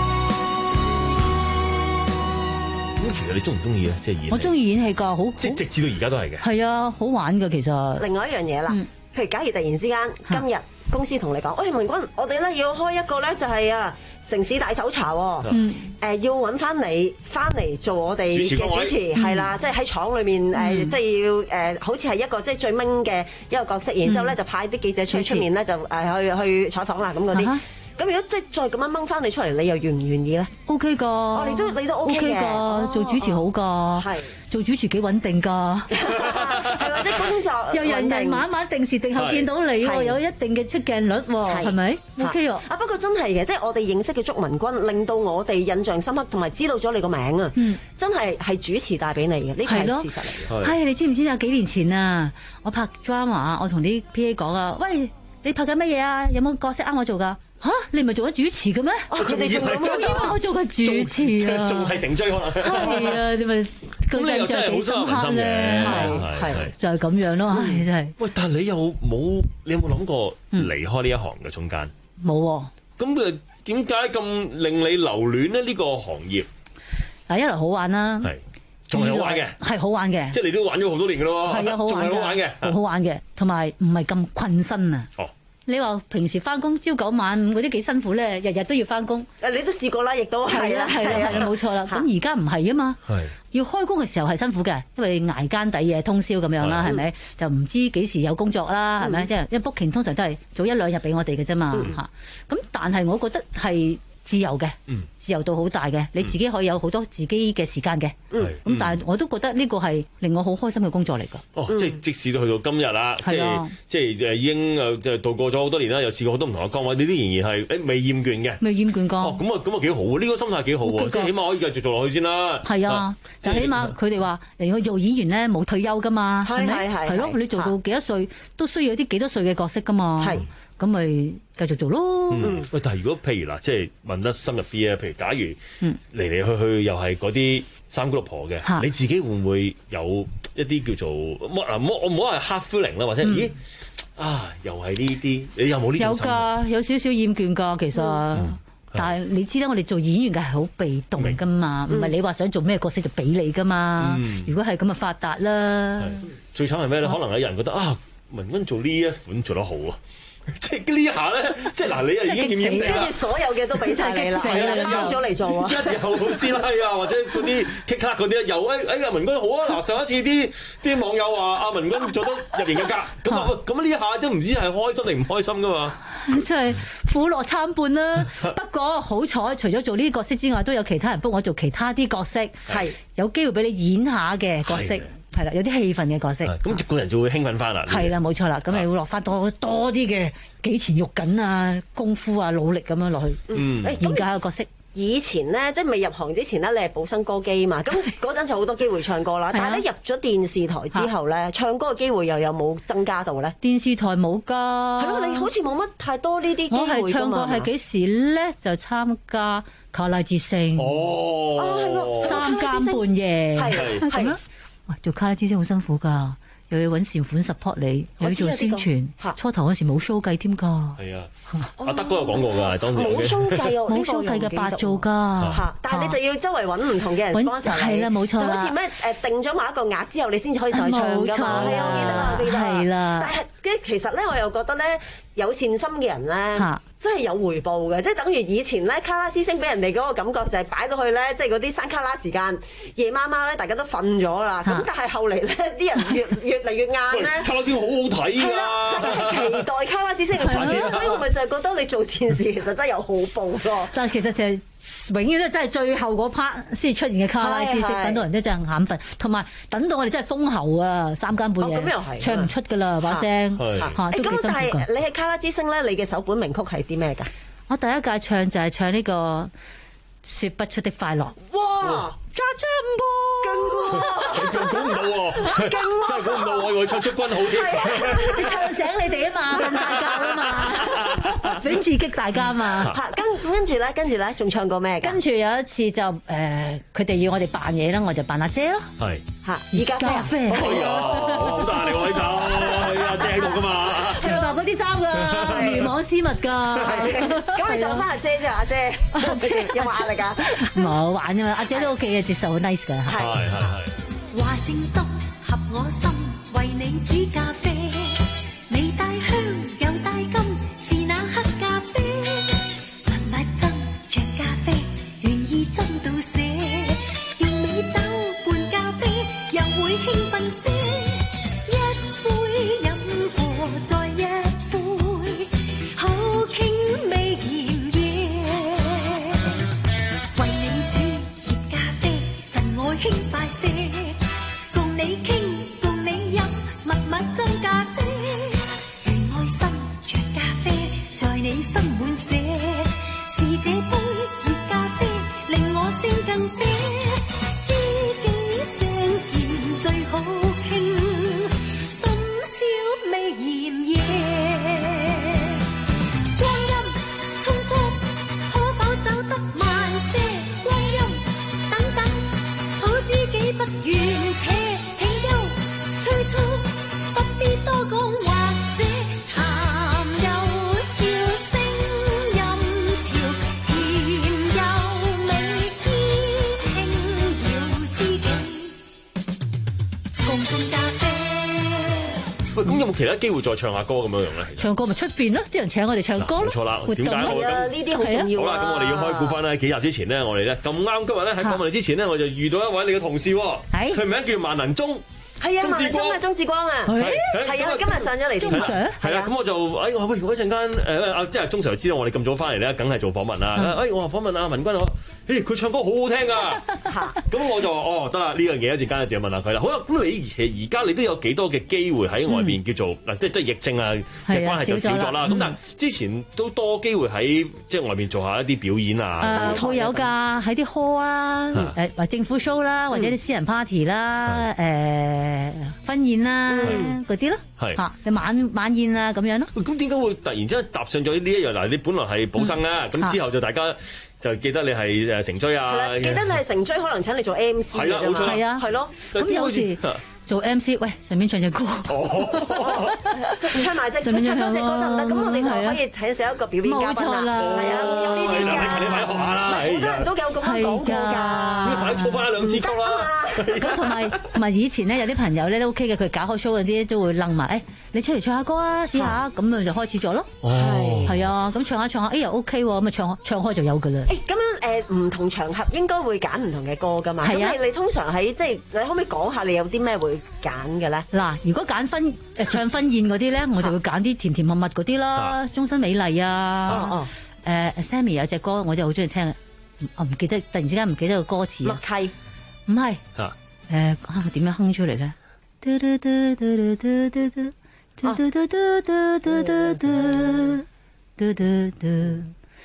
咁其實你中唔中意咧？即係演戲， 我中意演戲㗎，好即係直至到而家都係嘅。 係啊，好玩㗎其實。 另外一樣嘢啦， 嗯譬如假如突然之間今日公司同你講，喂，文君，我哋咧要開一個咧就係啊城市大搜查喎， 嗯誒要揾翻你翻嚟做我哋嘅主持， 嗯係啦，即係喺廠裏面誒，即係要誒，好似係一個即係最明嘅一個角色，然之後咧就派啲記者出出面咧就誒去去採訪啦咁嗰啲。咁如果即係再咁樣掹翻你出嚟，你又願唔願意咧 ？O K 㗎， 哦，你都你都 O K 嘅， 㗎，做主持好㗎，係做主持幾穩定㗎， 係或者工作又人人晚晚定時定候見到你喎，有一定嘅出鏡率喎，係咪 ？O K 喎。 啊不過真係嘅，即係我哋認識嘅祝文君，令到我哋印象深刻，同埋知道咗你個名啊，真係係主持帶俾你嘅，呢個係事實嚟嘅。 係你知唔知啊？幾年前啊，我拍 drama，我同啲 P A 講啊，喂，你拍緊乜嘢啊？有冇角色啱我做㗎？吓，你唔係做咗主持嘅咩？ 佢哋仲仲以為我做緊主持啊， 仲係成追可能。 係啊，你咪咁你又真係好深入民心嘅，係係就係咁樣咯，唉真係。 喂，但係你有冇你有冇諗過離開呢一行嘅中間？ 冇喎。 咁誒點解咁令你留戀呢？呢個行業嗱，一來好玩啦， 係仲係好玩嘅， 係好玩嘅， 即係你都玩咗好多年嘅咯， 係啊，好玩嘅， 仲係好玩嘅， 好玩嘅，同埋唔係咁困身啊。 哦。 你話平時翻工朝九晚五嗰啲幾辛苦咧，日日都要翻工。 誒，你都試過啦，亦都係啦， 係啦，係啦，冇錯啦。咁而家唔係啊嘛，要開工嘅時候係辛苦嘅，因為捱更抵夜通宵咁樣啦，係咪？就唔知幾時有工作啦，係咪？因為因為 booking 通常都係早一兩日俾我哋嘅啫嘛嚇。咁但係我覺得係自由嘅，自由度好大嘅，你自己可以有好多自己嘅時間嘅。咁但係我都覺得呢個係令我好開心嘅工作嚟㗎。 哦，即係即使到去到今日啦，即係即係誒已經誒即係度過咗好多年啦，又試過好多唔同嘅崗位，你都仍然係誒未厭倦嘅。 未厭倦過。哦， 咁啊咁啊幾好喎！呢個心態幾好喎，即係起碼可以繼續做落去先啦。 係啊，就起碼佢哋話嚟去做演員咧冇退休㗎嘛，係咪？係咯，你做到幾多歲都需要啲幾多歲嘅角色㗎嘛。係。咁咪繼續做咯。 嗯，喂，但係如果譬如嗱，即係問得深入啲啊，譬如假如嚟嚟去去又係嗰啲三姑六婆嘅，你自己會唔會有一啲叫做乜啊？唔好我唔好話 hard feeling 啦，或者咦啊，又係呢啲，你有冇呢種心？ 有㗎，有少少厭倦㗎，其實。但係你知啦，我哋做演員嘅係好被動㗎嘛，唔係你話想做咩角色就俾你㗎嘛。如果係咁啊，發達啦。 最慘係咩咧？可能有人覺得啊，文君做呢一款做得好啊。即係呢下咧，即係嗱，你啊已經厭厭地啦， 跟住所有嘅都俾晒你啦，包咗嚟做啊！ 一有師奶啊，或者嗰啲 kick 卡嗰啲，又誒誒阿文君好啊！嗱，上一次啲啲網友話阿文君做得入型嘅格，咁啊咁呢一下都唔知係開心定唔開心噶嘛？ 真係苦樂參半啦。不過好彩，除咗做呢啲角色之外，都有其他人幫我做其他啲角色，係有機會俾你演下嘅角色。係啦，有啲氣氛嘅角色， 咁個人就會興奮翻啦。 係啦，冇錯啦，咁咪會落翻多多啲嘅幾錢肉緊啊、功夫啊、努力咁樣落去，嗯，研究下個角色。 以前咧，即係未入行之前咧，你係寶生歌姬嘛，咁嗰陣就好多機會唱歌啦。但係咧入咗電視台之後咧，唱歌嘅機會又有冇增加到咧？ 電視台冇㗎。係咯，你好似冇乜太多呢啲機會㗎嘛。 我係唱過係幾時咧？就參加卡拉之星。 哦， 三更半夜係係咩？ 哇！做卡拉之星好辛苦㗎。又要揾善款 support 你，又要做宣傳。初頭嗰時冇 show 計添㗎。係啊，阿德哥有講過㗎，當年冇 show 計喎， 冇 show 計嘅白做㗎。 但係你就要周圍揾唔同嘅人 sponsor 你。係啦，冇錯啦。 就好似咩誒定咗某一個額之後，你先至可以上去唱㗎嘛。係啊，我記得啊，記得。 係啦。 但係其實咧，我又覺得咧，有善心嘅人咧，真係有回報嘅。即係等於以前咧，卡拉之星俾人哋嗰個感覺就係擺到去咧，即係嗰啲山卡拉時間，夜媽媽咧，大家都瞓咗啦。咁但係後嚟咧，啲人越越嚟越晏咧。 卡拉之星好好睇㗎。係啦， 大家係期待卡拉之星嘅出現，所以我咪就係覺得你做善事其實真係有好報咯。 但係其實成日永遠都真係最後嗰 part 先出現嘅卡拉之星，等到人都真係眼瞓，同埋等到我哋真係封喉啊，三更半夜唱唔出㗎啦，把聲嚇都幾辛苦㗎。咁但係你喺卡拉之星咧，你嘅首本名曲係啲咩㗎？ 我第一屆唱就係唱呢個説不出的快樂。 哇！揸張噃， 勁喎！估唔到喎，勁喎！真係估唔到，我以為唱祝君好添。 你唱醒你哋啊嘛，瞓曬覺啊嘛，俾刺激大家嘛。 嚇，跟跟住咧，跟住咧，仲唱過咩㗎？ 跟住有一次就誒，佢哋要我哋扮嘢啦，我就扮阿姐咯。 係嚇，熱咖啡。 係啊，好大力喎呢首，係阿姐喺度㗎嘛。 着白嗰啲衫㗎，棉網絲襪㗎。 咁你就翻阿姐啫，阿姐。有冇壓力㗎？ 冇玩啫嘛，阿姐都 OK 嘅，接受好 nice 㗎。 係係係。 話正當合我心，為你煮咖啡，你帶香又帶金，是那黑咖啡。密密斟着咖啡，願意斟到瀉，用美酒伴咖啡，又會興奮些。一杯飲過再一杯，好傾味炎夜。為你煮熱咖啡，人愛輕快些。共你傾，共你飲，密密斟咖啡，願愛心着咖啡，在你心滿瀉。是這杯熱咖啡，令我聲更嗲，知己相見最好傾，深宵未嫌夜。光陰匆匆，可否走得慢些？光陰等等，好知己不願且。催促不必多講，或者談有笑聲音潮，甜又美，偏輕要知己共進咖啡。 喂，咁有冇其他機會再唱下歌咁樣樣咧？ 唱歌咪出邊咯，啲人請我哋唱歌咯。 冇錯啦，點解我啊？呢啲好重要。 好啦，咁我哋要開估翻咧，幾集之前咧，我哋咧咁啱今日咧喺訪問你之前咧，我就遇到一位你嘅同事喎，佢名叫萬能鐘。 係啊，萬能鐘啊，鐘志光啊，係啊，今日上咗嚟。 鐘 Sir 係啦，咁我就哎我喂，嗰陣間誒啊，即係鐘 Sir 知道我哋咁早翻嚟咧，梗係做訪問啦。哎，我話訪問阿文君，我誒佢唱歌好好聽㗎。咁我就哦得啦，呢樣嘢一陣間就要問下佢啦。好啦，咁你而而家你都有幾多嘅機會喺外邊叫做嗱，即係即係疫症啊嘅關係就少咗啦。咁但係之前都多機會喺即係外邊做下一啲表演啊。 誒會有㗎，喺啲 hall 啦，誒或政府 show 啦，或者啲私人 party 啦，誒婚宴啦嗰啲咯，嚇嘅晚晚宴啊咁樣咯。 咁點解會突然之間踏上咗呢一樣嗱？你本來係寶生啦，咁之後就大家就記得你係誒成追啊， 記得你係成追，可能請你做 M C 係啦，冇錯， 係啊， 係咯。 咁有時做 M C，喂，順便唱隻歌， 唱埋隻唱多隻歌得唔得？咁我哋就可以請上一個表演嘉賓啦。係啊，有呢啲㗎。 你快學下啦， 好多人都有咁樣講過㗎。 咁快啲操翻一兩支曲啦。 咁同埋同埋以前咧，有啲朋友咧都 OK 嘅，佢搞開 show 嗰啲都會楞埋，誒你出嚟唱下歌啊，試下，咁咪就開始咗咯。係係啊，咁唱下唱下，誒又 OK 喎，咁啊唱唱開就有㗎啦。 誒咁樣誒唔同場合應該會揀唔同嘅歌㗎嘛。係啊。咁你你通常喺即係你可唔可以講下你有啲咩會揀嘅咧？ 嗱，如果揀婚誒唱婚宴嗰啲咧，我就會揀啲甜甜蜜蜜嗰啲啦，終身美麗啊。哦哦。誒 Sammy 有隻歌我就好中意聽，我唔記得，突然之間唔記得個歌詞啊。 默契。 唔係。嚇。誒啊！我點樣哼出嚟咧？嘟嘟嘟嘟嘟嘟嘟嘟嘟嘟嘟嘟嘟嘟嘟嘟嘟嘟。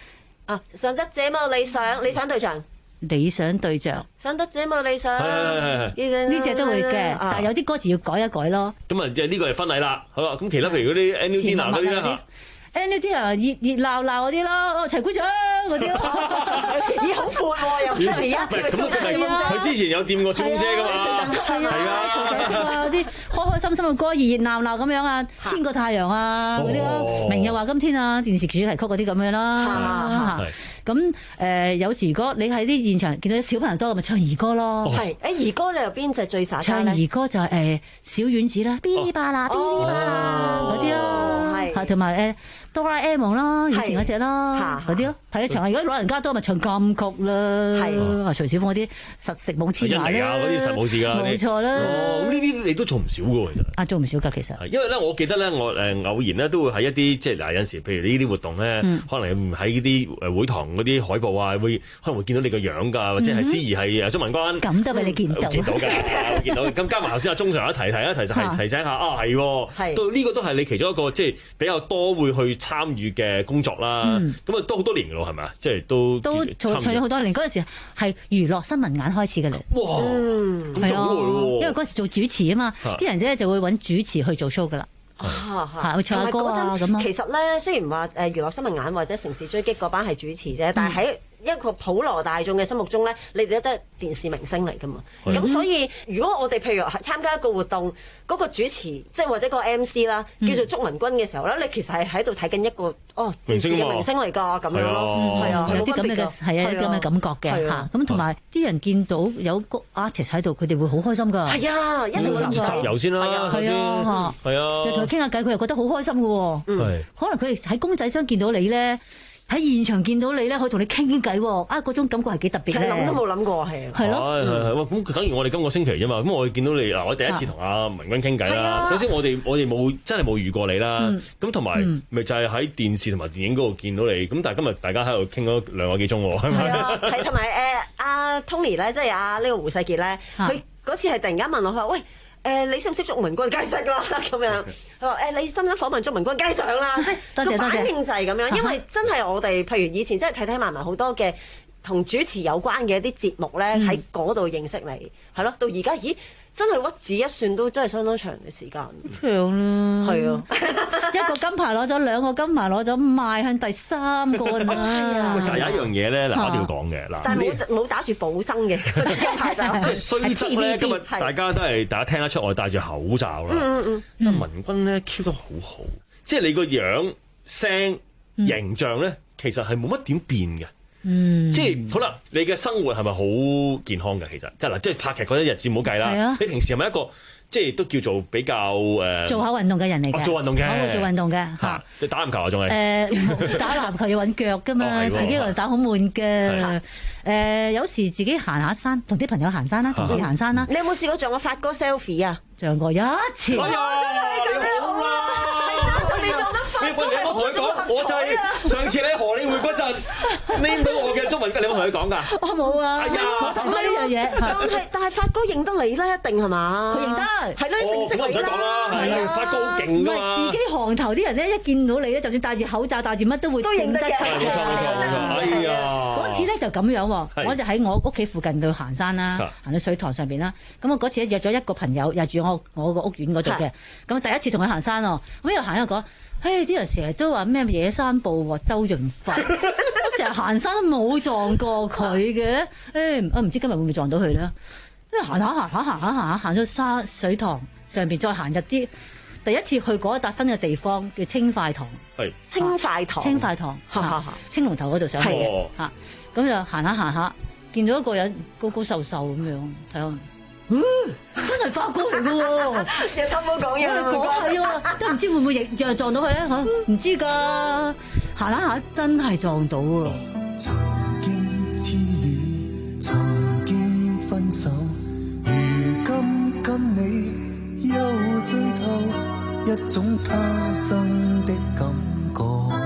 啊，想得這麼理想，理想對象。 理想對象， 想得這麼理想， 呢隻都會嘅，但係有啲歌詞要改一改咯。 咁啊，即係呢個係婚禮啦，好啦，咁其他譬如嗰啲 annual dinner 嗰啲咧嚇 ，annual dinner 熱熱鬧鬧嗰啲咯，哦齊鼓掌嗰啲咯， 咦好闊喎又出嚟一， 咁佢佢之前有掂過清姐噶嘛，係啊， 嗰啲開開心心嘅歌，熱熱鬧鬧咁樣啊，千個太陽啊嗰啲咯，明日話今天啊，電視主題曲嗰啲咁樣啦。咁誒、呃、有時如果你喺啲現場見到小朋友多，咪唱兒歌咯。 係誒兒歌你又邊隻最灑家唱兒歌就係、是、誒、呃、小丸子啦，嗶哩吧啦，嗶哩吧啦嗰啲咯，係同埋誒哆啦 A 夢咯，以前嗰隻咯，嗰啲咯。睇一場，如果老人家多咪唱金曲啦，係徐小鳳嗰啲實食冇黐牙咧， 嗰啲實冇事㗎， 冇錯啦。 哦，呢啲你都做唔少㗎喎，其實。 啊，做唔少㗎，其實。 因為咧，我記得咧，我誒偶然咧都會喺一啲即係嗱有陣時，譬如呢啲活動咧，嗯、可能喺呢啲誒會堂嗰啲海報啊，會可能會見到你個樣㗎，或者係司儀係誒鍾文君。 咁都俾你見到。 見到㗎，見到。咁加埋頭先阿鐘 Sir 一提提一提提提醒下啊，係喎，都呢個都係你其中一個即係比較多會去參與嘅工作啦。咁啊都好多年㗎咯，係咪啊？即係都都做咗好多年。嗰陣時係娛樂新聞眼開始嘅嘞。 哇！ 係啊，因為嗰時做主持啊嘛，啲人咧就會揾主持去做 show 㗎啦。係會唱下歌啊咁啊。 其實咧，雖然話誒娛樂新聞眼或者城市追擊嗰班係主持啫，但係喺一個普羅大眾嘅心目中咧，你哋都係電視明星嚟㗎嘛。咁所以如果我哋譬如參加一個活動，嗰個主持即係或者個 M C 啦，叫做祝文君嘅時候咧，你其實係喺度睇緊一個哦電視嘅明星嚟㗎咁樣咯。係啊， 有啲咁嘅係啊，有啲咁嘅感覺嘅嚇。咁同埋啲人見到有個 artist 喺度，佢哋會好開心㗎。 係啊，一定會咁集郵先啦， 係啊， 係啊， 又同佢傾下偈，佢又覺得好開心㗎喎。可能佢哋喺公仔箱見到你咧。喺現場見到你咧，可以同你傾傾偈喎，啊嗰種感覺係幾特別咧。 諗都冇諗過係。 係咯。 係係係，咁等於我哋今個星期啫嘛，咁我見到你嗱，我第一次同阿文君傾偈啦。首先我哋我哋冇真係冇遇過你啦，咁同埋咪就係喺電視同埋電影嗰度見到你，咁但係今日大家喺度傾咗兩個幾鐘喎，係咪？ 係啊，係同埋誒阿 Tony 咧，即係阿呢個胡世傑咧，佢嗰次係突然間問我佢話喂。誒、呃，你識唔識祝文君？梗係識啦，咁樣。佢話誒，你深深訪問祝文君，梗係想啦。即係個反應就係咁樣，因為真係我哋，譬如以前真係睇睇埋埋好多嘅同主持有關嘅一啲節目咧，喺嗰度認識你，係咯。到而家，咦，真係屈指一算都真係相當長嘅時間。 長啦， 係啊， 一個金牌攞咗，兩個金牌攞咗，邁向第三個啦。 但係有一樣嘢咧，嗱，一定要講嘅嗱， 但係冇冇打住保生嘅金牌就即係雖則咧，今日大家都係大家聽得出我戴住口罩啦。嗯嗯因為文君咧 keep 得好好，即係你個樣、聲、形象咧，其實係冇乜點變嘅。嗯，即係好啦，你嘅生活係咪好健康嘅？其實即係嗱，即係拍劇嗰啲日子唔好計啦。你平時係咪一個即係都叫做比較誒做下運動嘅人嚟嘅？ 做運動嘅， 我會做運動嘅嚇。 即係打籃球啊，仲係誒打籃球要揾腳㗎嘛，自己嚟打好悶嘅。誒有時自己行下山，同啲朋友行山啦，同事行山啦。 你有冇試過像我發哥 selfie 啊？ 像過一次。 哎呀，真係咁好啦！喺山上面撞得發哥， 你有冇同佢講？我就係上次喺荷里活嗰陣拎到我嘅祝文君，你有冇同佢講㗎？ 我冇啊， 哎呀， 我睇翻呢樣嘢。 但係但係發哥認得你啦，一定係嘛？ 佢認得， 係咯，一定識你啦。 唔使講啦，係啊，發哥好勁㗎嘛。 自己行頭啲人咧，一見到你咧，就算戴住口罩、戴住乜都會認得出嘅。 冇錯冇錯冇錯，哎呀！ 嗰次咧就咁樣喎，我就喺我屋企附近度行山啦，行到水塘上邊啦。咁我嗰次咧約咗一個朋友，又住我我個屋苑嗰度嘅。咁第一次同佢行山喎，咁又行一講，嘿啲人成日都話咩野山步喎，周潤發，我成日行山都冇撞過佢嘅。誒，我唔知今日會唔會撞到佢咧？因為行下行下行下行下行咗沙水塘上邊，再行入啲。第一次去嗰一笪新嘅地方叫青塊塘， 係青塊塘， 青塊塘，青龍頭嗰度上去嘅嚇，咁就行下行下，見到一個人高高瘦瘦咁樣，睇下，真係發哥嚟嘅喎， 日頭冇講嘢啦， 講係啊，都唔知會唔會亦又撞到佢咧嚇，唔知㗎，行下行真係撞到啊！ 曾經知戀，曾經分手，如今跟你。又醉透一種他生的感覺，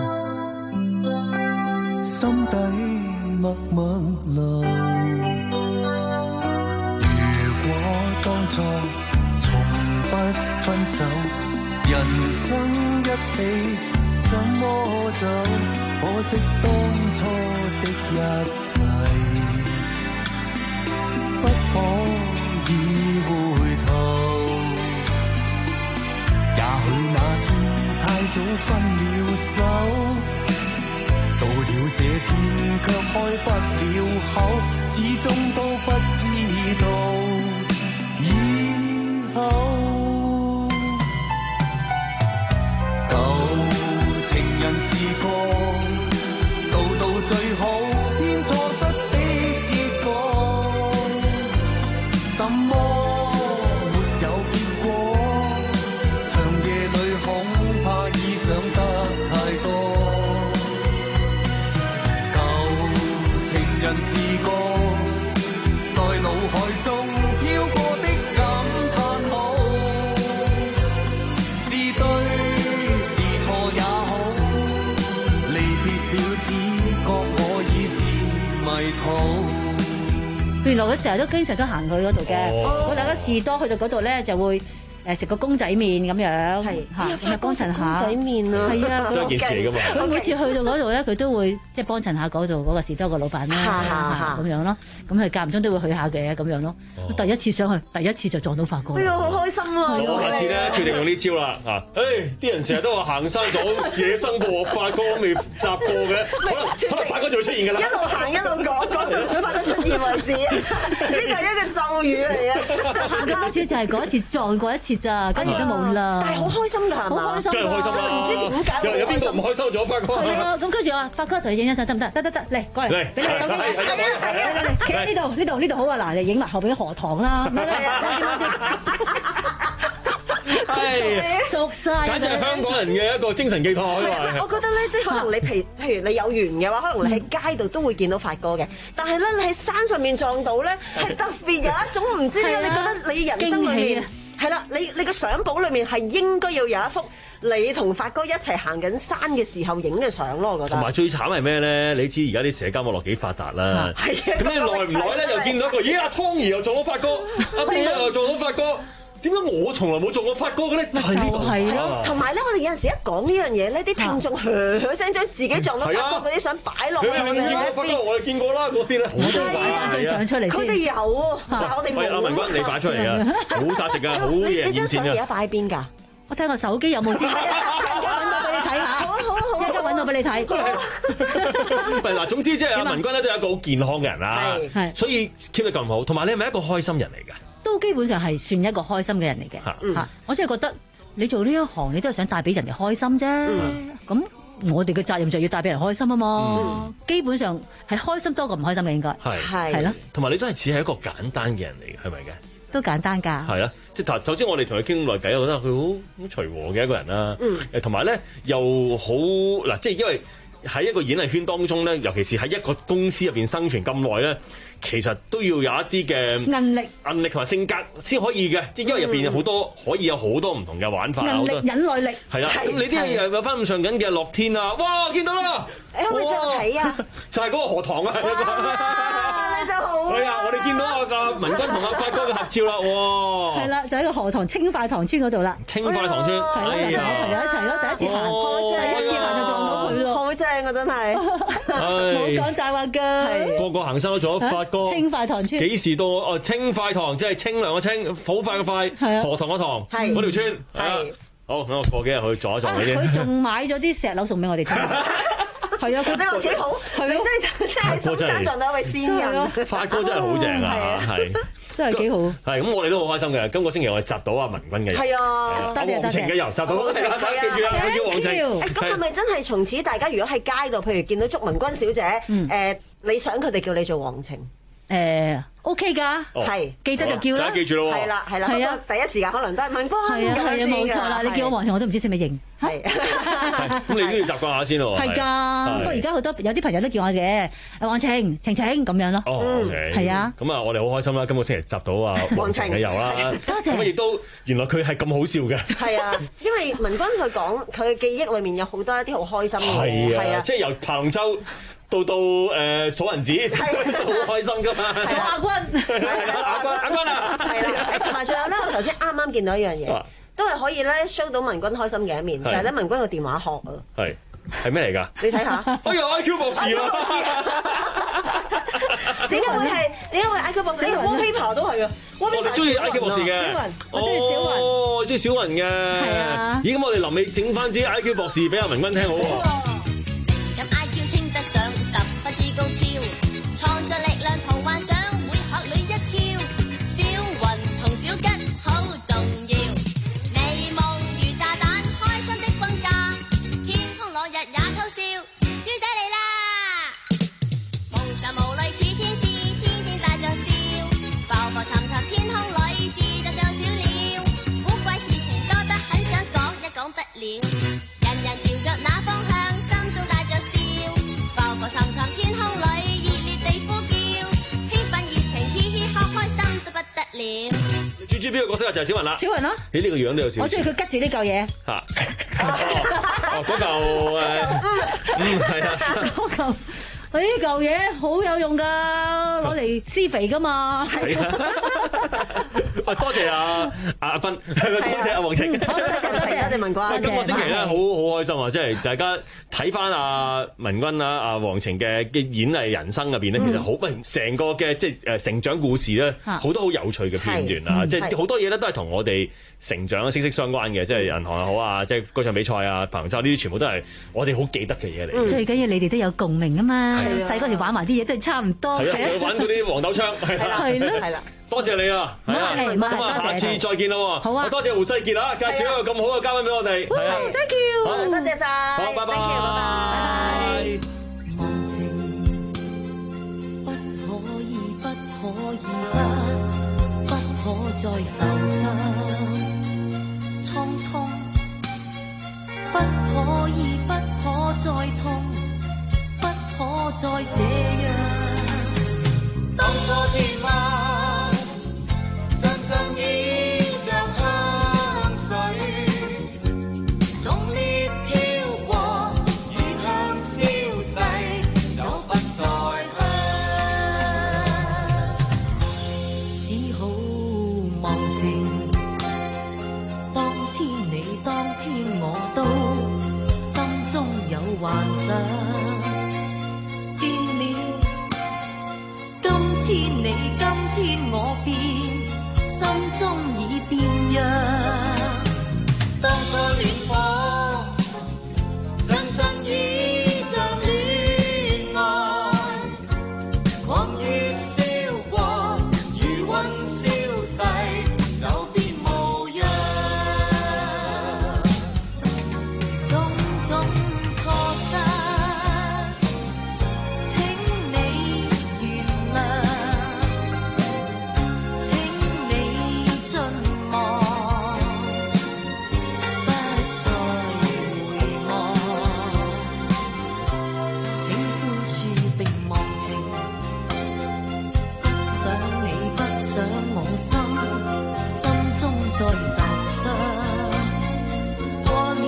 心底默默流。如果當初從不分手，人生一起怎麼走？可惜當初的一切，不可以回頭。也許那天太早分了手，到了這天卻開不了口，始終都不知道以後。舊情人是個到到最好偏錯失的結果，怎麼沒有結果？長夜裏恐怕已想得太多。舊情人是個在腦海中飄過的感嘆號，是對是錯也好，離別了只覺我已是迷途。 原來佢成日都經常都行去嗰度嘅，我大家士多去到嗰度咧就會誒食個公仔麵咁樣，係嚇咁啊幫襯下公仔麵啊， 係啊， 都係件事嚟㗎嘛。 佢每次去到嗰度咧，佢都會即係幫襯下嗰度嗰個士多個老闆啦，咁樣咯。咁佢間唔中都會去下嘅咁樣咯。第一次上去，第一次就撞到發哥。 哎呀，好開心啊！ 我下次咧決定用呢招啦啊！誒，啲人成日都話行山咗野生過，發哥未習過嘅，可能可能發哥就會出現㗎啦。 一路行一路講，講到發哥出現為止，呢個係一個咒語嚟嘅。 咁好似就係嗰一次撞過一次咋，跟住都冇啦。 但係好開心㗎，係嘛？ 好開心， 真係開心啦！ 唔知點解有有邊個唔開心咗？發哥係啊，咁跟住話發哥同你影張相得唔得？得得得，嚟過嚟，俾你手機。係啊係啊，企喺呢度呢度呢度好啊！嗱，你影埋後邊啲荷塘啦。係熟晒， 簡直係香港人嘅一個精神寄託。我覺得咧，即係可能你譬譬如你有緣嘅話，可能你喺街度都會見到發哥嘅。但係咧，你喺山上面撞到咧，係特別有一種唔知點解，你覺得你人生裏面係啦，你你個相簿裏面係應該要有一幅你同發哥一齊行緊山嘅時候影嘅相咯。我覺得。同埋最慘係咩咧？你知而家啲社交網絡幾發達啦，咁你耐唔耐咧又見到一個，咦阿湯兒又撞到發哥，阿邊個又撞到發哥？點解我從來冇做過發哥嘅咧？就係呢個。 同埋咧，我哋有陣時一講呢樣嘢咧，啲聽眾噓噓聲將自己撞到發哥嗰啲相擺落去我哋嘅。 發哥我哋見過啦，嗰啲咧好多擺張相出嚟。 佢哋有喎，但係我哋冇。 喂，阿文君，你擺出嚟㗎，好紮實㗎，好嘢。 你張相而家擺喺邊㗎？ 我睇個手機有冇先，揾到俾你睇下。好好好，一陣間揾到俾你睇。 唔係嗱，總之即係阿文君咧都係一個好健康嘅人啦，所以 keep 得咁好。同埋你係咪一個開心人嚟㗎？都基本上係算一個開心嘅人嚟嘅，嚇、嗯！我真係覺得你做呢一行，你都係想帶俾人哋開心啫。咁、嗯、我哋嘅責任就要帶俾人開心啊嘛。嗯、基本上係開心多過唔開心嘅應該係係咯。同埋你真係似係一個簡單嘅人嚟嘅，係咪嘅？都簡單㗎。係啦，即係首先我哋同佢傾咁耐偈，我覺得佢好好隨和嘅一個人啦。誒同埋咧又好嗱，即係因為喺一個演藝圈當中咧，尤其是喺一個公司入邊生存咁耐咧。其實都要有一啲嘅韌力、韌力同埋性格先可以嘅，即係因為入邊有好多、嗯、可以有好多唔同嘅玩法，韌力、忍耐力係啦。咁你啲又有翻咁上緊嘅樂天啊！哇，見到啦！ 你可唔可以再睇啊？ 就係嗰個荷塘啊！ 你就好係啊！我哋見到阿阿文君同阿發哥嘅合照啦！哇！ 係啦，就喺個荷塘青塊塘村嗰度啦。 青塊塘村係同我朋友一齊咯，第一次行，第一次行就撞到佢咯， 好正啊！真係冇講大話㗎， 個個行山都做咗發。 青塊塘村幾時到？哦，青塊塘即係清涼嘅清，好快嘅快，荷塘嘅塘，嗰條村。係，好，咁我過幾日去撞一撞你先。佢仲買咗啲石榴送俾我哋睇。係啊， 覺得我幾好，係咪真係真係深山撞到一位仙人？ 發哥真係好正啊！係， 真係幾好。 係咁，我哋都好開心嘅。今個星期我哋集到阿文君嘅油， 係啊， 阿黃晴嘅油集到，大家記住啦，佢叫黃晴。 咁係咪真係從此大家如果喺街度，譬如見到祝文君小姐，誒，你想佢哋叫你做黃晴？ 誒 OK 㗎，係記得就叫啦， 大家記住咯喎， 係啦係啦，係啊，第一時間可能都係文君， 係啊係啊冇錯啦，你叫我黃晴我都唔知識咪認， 係， 咁你都要習慣下先咯， 係㗎，不過而家好多有啲朋友都叫我嘅黃晴晴晴咁樣咯， 哦，係啊， 咁啊我哋好開心啦，今個星期集到啊黃晴嘅油啦， 多謝， 咁亦都原來佢係咁好笑嘅， 係啊，因為文君佢講佢嘅記憶裏面有好多一啲好開心嘅嘢， 係啊，即係由爬龍舟。到到誒數銀紙，都好開心噶嘛！ 亞軍， 亞軍， 亞軍啊！ 係啦，同埋仲有咧，我頭先啱啱見到一樣嘢，都係係可以咧 show 到文君開心嘅一面，就係咧文君個電話殼啊。 係係咩嚟㗎？ 你睇下， 哎呀 I Q 博士啊！ 點解會係？點解會 I Q 博士？因為 wallpaper 都係啊。 我哋中意 I Q 博士嘅， 小雲，我中意小雲。 哦，中意小雲嘅。係啊。咦，咁我哋臨尾整翻支 I Q 博士俾阿文君聽好喎。 咁 I Q 稱得上十分之高超，創造力量同幻想會學女一竅。小雲同小吉好重要，美夢如炸彈，開心的放假，天空落日也偷笑，豬仔嚟啦！無常無慮似天使，天天帶着笑，浮浮沉沉天空裏自在像小鳥，古怪事情多得很想講也講不了，人人朝着那方向心中帶着笑，浮浮沉沉天空裏熱烈地呼叫，興奮熱情嘻嘻哈開心到不得了。 豬豬邊個角色啊？就係小雲啦。 小雲咯。 你呢個樣都有少少。 我中意佢吉住呢嚿嘢。 嚇！哦，嗰嚿誒，嗯係啊。 嗰嚿。呢嚿嘢好有用㗎，攞嚟施肥㗎嘛。係啊！ 喂，多謝阿阿斌，多謝阿黃晴， 多謝多謝文君。 喂，今個星期咧好好開心啊！即係大家睇翻阿文君啊、阿黃晴嘅嘅演藝人生入邊咧，其實好喂成個嘅即係誒成長故事咧，好多好有趣嘅片段啊！即係好多嘢咧都係同我哋成長息息相關嘅，即係銀行又好啊，即係歌唱比賽啊、彭州呢啲全部都係我哋好記得嘅嘢嚟。 最緊要你哋都有共鳴啊嘛！細嗰時玩埋啲嘢都係差唔多。 係啊，仲要玩嗰啲黃豆槍。係啦， 係咯，係啦。 多謝你啊！係啊，咁啊，下次再見咯。好啊，多謝胡世傑啊，介紹一個咁好嘅嘉賓俾我哋。係啊 ，thank you，多謝晒。 好，拜拜，拜拜。 忘情不可以，不可以不，不可再受傷，創痛不可以，不可再痛，不可再這樣。當初天花真心已像香水，濃烈飄過，如香消逝，就不再香。只好忘情，當天你，當天我都心中有幻想，變了。今天你，今天我變，心中已變樣。當初戀火，真心已像戀愛，狂熱燒過，餘溫消逝，就變無恙。種種錯失，請你原諒。再受傷過了，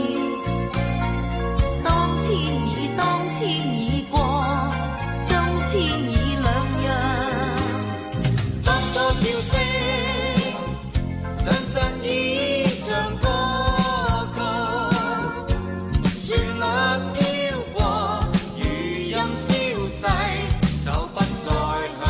當天已，當天已過，今天已兩樣。當初笑聲，真真已像歌曲，旋律飄過，餘音消逝，就不再響。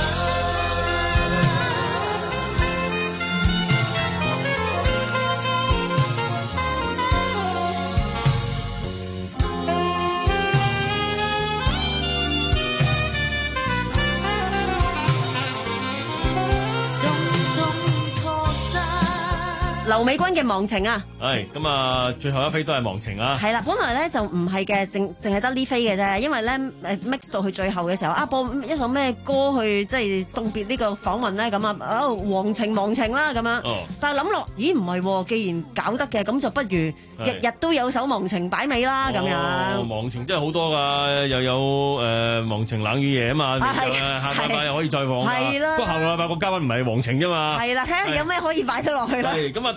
劉美君嘅忘情啊， 係咁啊，最後一飛都係忘情啊。 係啦，本來咧就唔係嘅，淨淨係得呢飛嘅啫，因為咧誒 mix 到去最後嘅時候啊，播一首咩歌去即係送別呢個訪問咧咁啊，啊忘情忘情啦咁樣。哦。但係諗落，咦唔係，既然搞得嘅，咁就不如日日都有首忘情擺尾啦咁樣。 哦，忘情真係好多㗎，又有誒忘情冷雨夜啊嘛，下禮拜又可以再放。係啦。不過下個禮拜個嘉賓唔係忘情啫嘛。係啦，睇下有咩可以擺得落去啦。係咁啊，多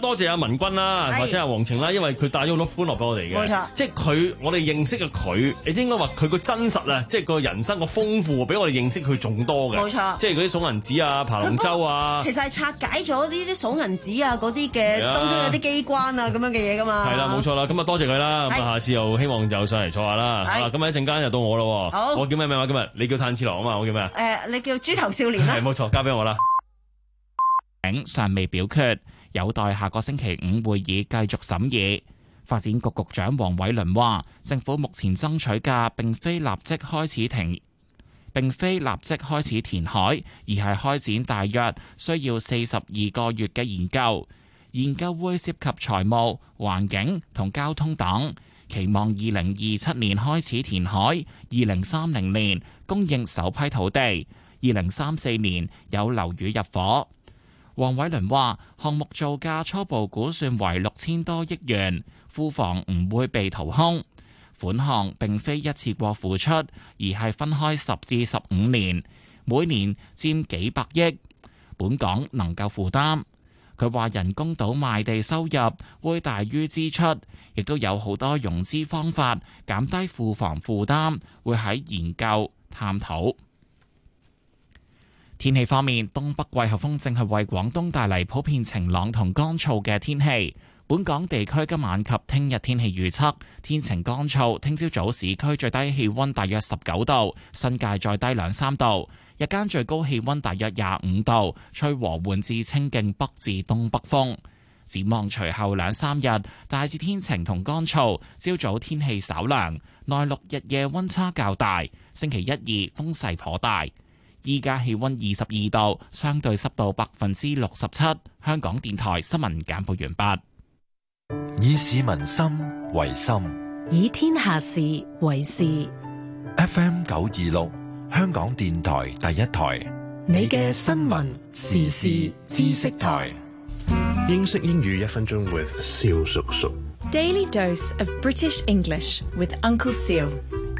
多謝阿文君啦，或者阿黃晴啦，因為佢帶咗好多歡樂俾我哋嘅。 冇錯， 即係佢，我哋認識嘅佢，你應該話佢個真實啊，即係個人生個豐富，比我哋認識佢仲多嘅。 冇錯， 即係嗰啲數銀紙啊、爬龍舟啊。 其實係拆解咗呢啲數銀紙啊，嗰啲嘅當中有啲機關啊咁樣嘅嘢噶嘛。 係啦，冇錯啦，咁啊多謝佢啦，咁啊下次又希望又上嚟坐下啦。好啦，咁啊一陣間又到我咯。好，我叫咩名啊？今日你叫炭治郎啊嘛，我叫咩啊？ 誒，你叫豬頭少年啦。 係冇錯，交俾我啦。 尚未表決，有待下個星期五會議繼續審議。發展局局長黃偉綸話，政府目前爭取嘅並非立即開始停，並非立即開始填海，而係開展大約需要四十二個月嘅研究。研究會涉及財務、環境同交通等，期望二零二七年開始填海，二零三零年供應首批土地，二零三四年有樓宇入伙。黃偉綸話：項目造價初步估算為六千多億元，庫房唔會被掏空。款項並非一次過付出，而係分開十至十五年，每年佔幾百億，本港能夠負擔。佢話人工島賣地收入會大於支出，亦都有好多融資方法減低庫房負擔，會喺研究探討。天氣方面，東北季候風正係為廣東帶嚟普遍晴朗同乾燥嘅天氣。本港地區今晚及聽日天氣預測，天晴乾燥，聽朝早市區最低氣溫大約十九度，新界再低兩三度，日間最高氣溫大約廿五度，吹和緩至清勁北至東北風。展望隨後兩三日，大致天晴同乾燥，朝早天氣稍涼，內陸日夜溫差較大。星期一、二風勢頗大。依家氣溫二十二度，相對濕度百分之六十七。香港電台新聞簡報完畢。 以市民心為心， 以天下事為事。 F M 九二六，香港電台第一台， 你嘅新聞時事知識台。 英式英語一分鐘 with 蕭叔叔。 Daily dose of British English with Uncle Seal。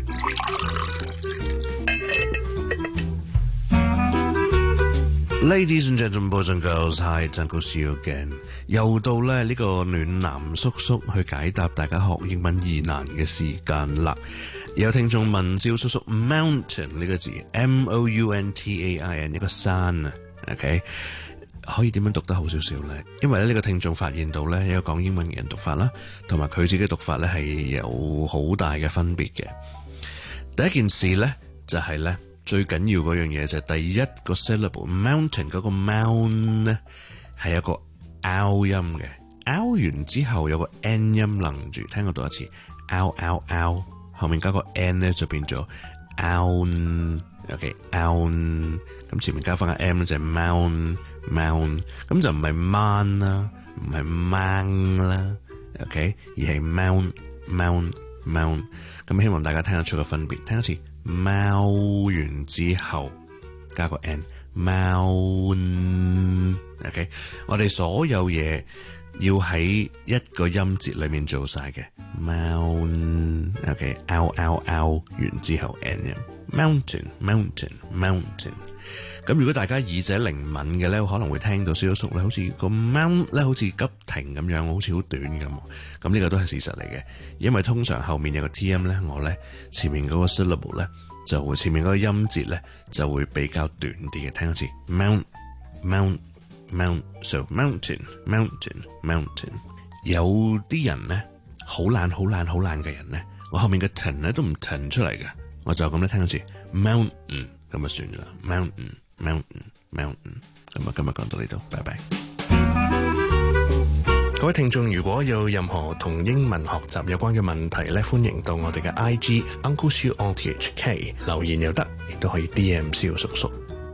Ladies and gentlemen, boys and girls, hi, it's Uncle Seal again。又到咧呢個暖男叔叔去解答大家學英文疑難嘅時間啦。有聽眾問蕭叔叔 ，mountain 呢個字 ，M O U N T A I N 一個山啊 ，OK， 可以點樣讀得好少少咧？因為咧呢個聽眾發現到咧有個講英文嘅人讀法啦，同埋佢自己讀法咧係有好大嘅分別嘅。第一件事咧就係咧。最緊要嗰樣嘢就係第一個 syllable mountain 嗰個 mount 咧係一個 out 音嘅 out 完之後有個 n 音愣住，聽我讀一次 out out out 後面加個 n 咧就變咗 out OK out 咁前面加翻個 m 咧就係 mount mount 咁就唔係 man 啦，唔係 man 啦 OK 而係 mount mount mount 咁希望大家聽得出個分別，聽一次。貓完之後加個 n， 貓 OK， 我哋所有嘢要喺一個音節裏面做晒嘅。貓 OK， out out out 完之後 n 音 ，mountain mountain mountain。咁如果大家耳仔靈敏嘅咧，可能會聽到蕭叔咧，好似個 mount 咧，好似急停咁樣，好似好短咁。咁呢個都係事實嚟嘅，因為通常後面有個 t 音咧，我咧前面嗰個 syllable 咧就會前面嗰個音節咧就會比較短啲嘅。聽好似 mount mount mount so mountain mountain mountain。有啲人咧好懶好懶好懶嘅人咧，我後面嘅 ten 咧都唔 ten 出嚟嘅，我就咁咧聽好似 mountain 咁就算啦 mountain mountain mountain。咁啊今日講到呢度，拜拜。各位聽眾，如果有任何同英文學習有關嘅問題咧，歡迎到我哋嘅 I G Uncle Siu on T H K 留言又得，亦都可以 D M 蕭叔叔。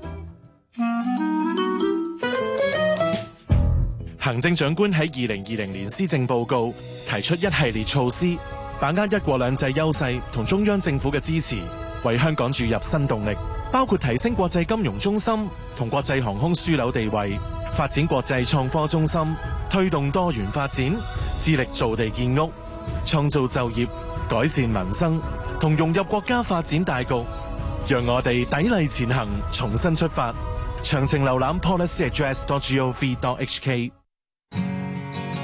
行政長官喺二零二零年施政報告提出一系列措施，把握一國兩制優勢同中央政府嘅支持，為香港注入新動力，包括提升國際金融中心同國際航空樞紐地位，發展國際創科中心，推動多元發展，致力造地建屋，創造就業，改善民生，同融入國家發展大局。讓我哋砥礪前行，重新出發。詳情瀏覽 policy address dot gov dot h k。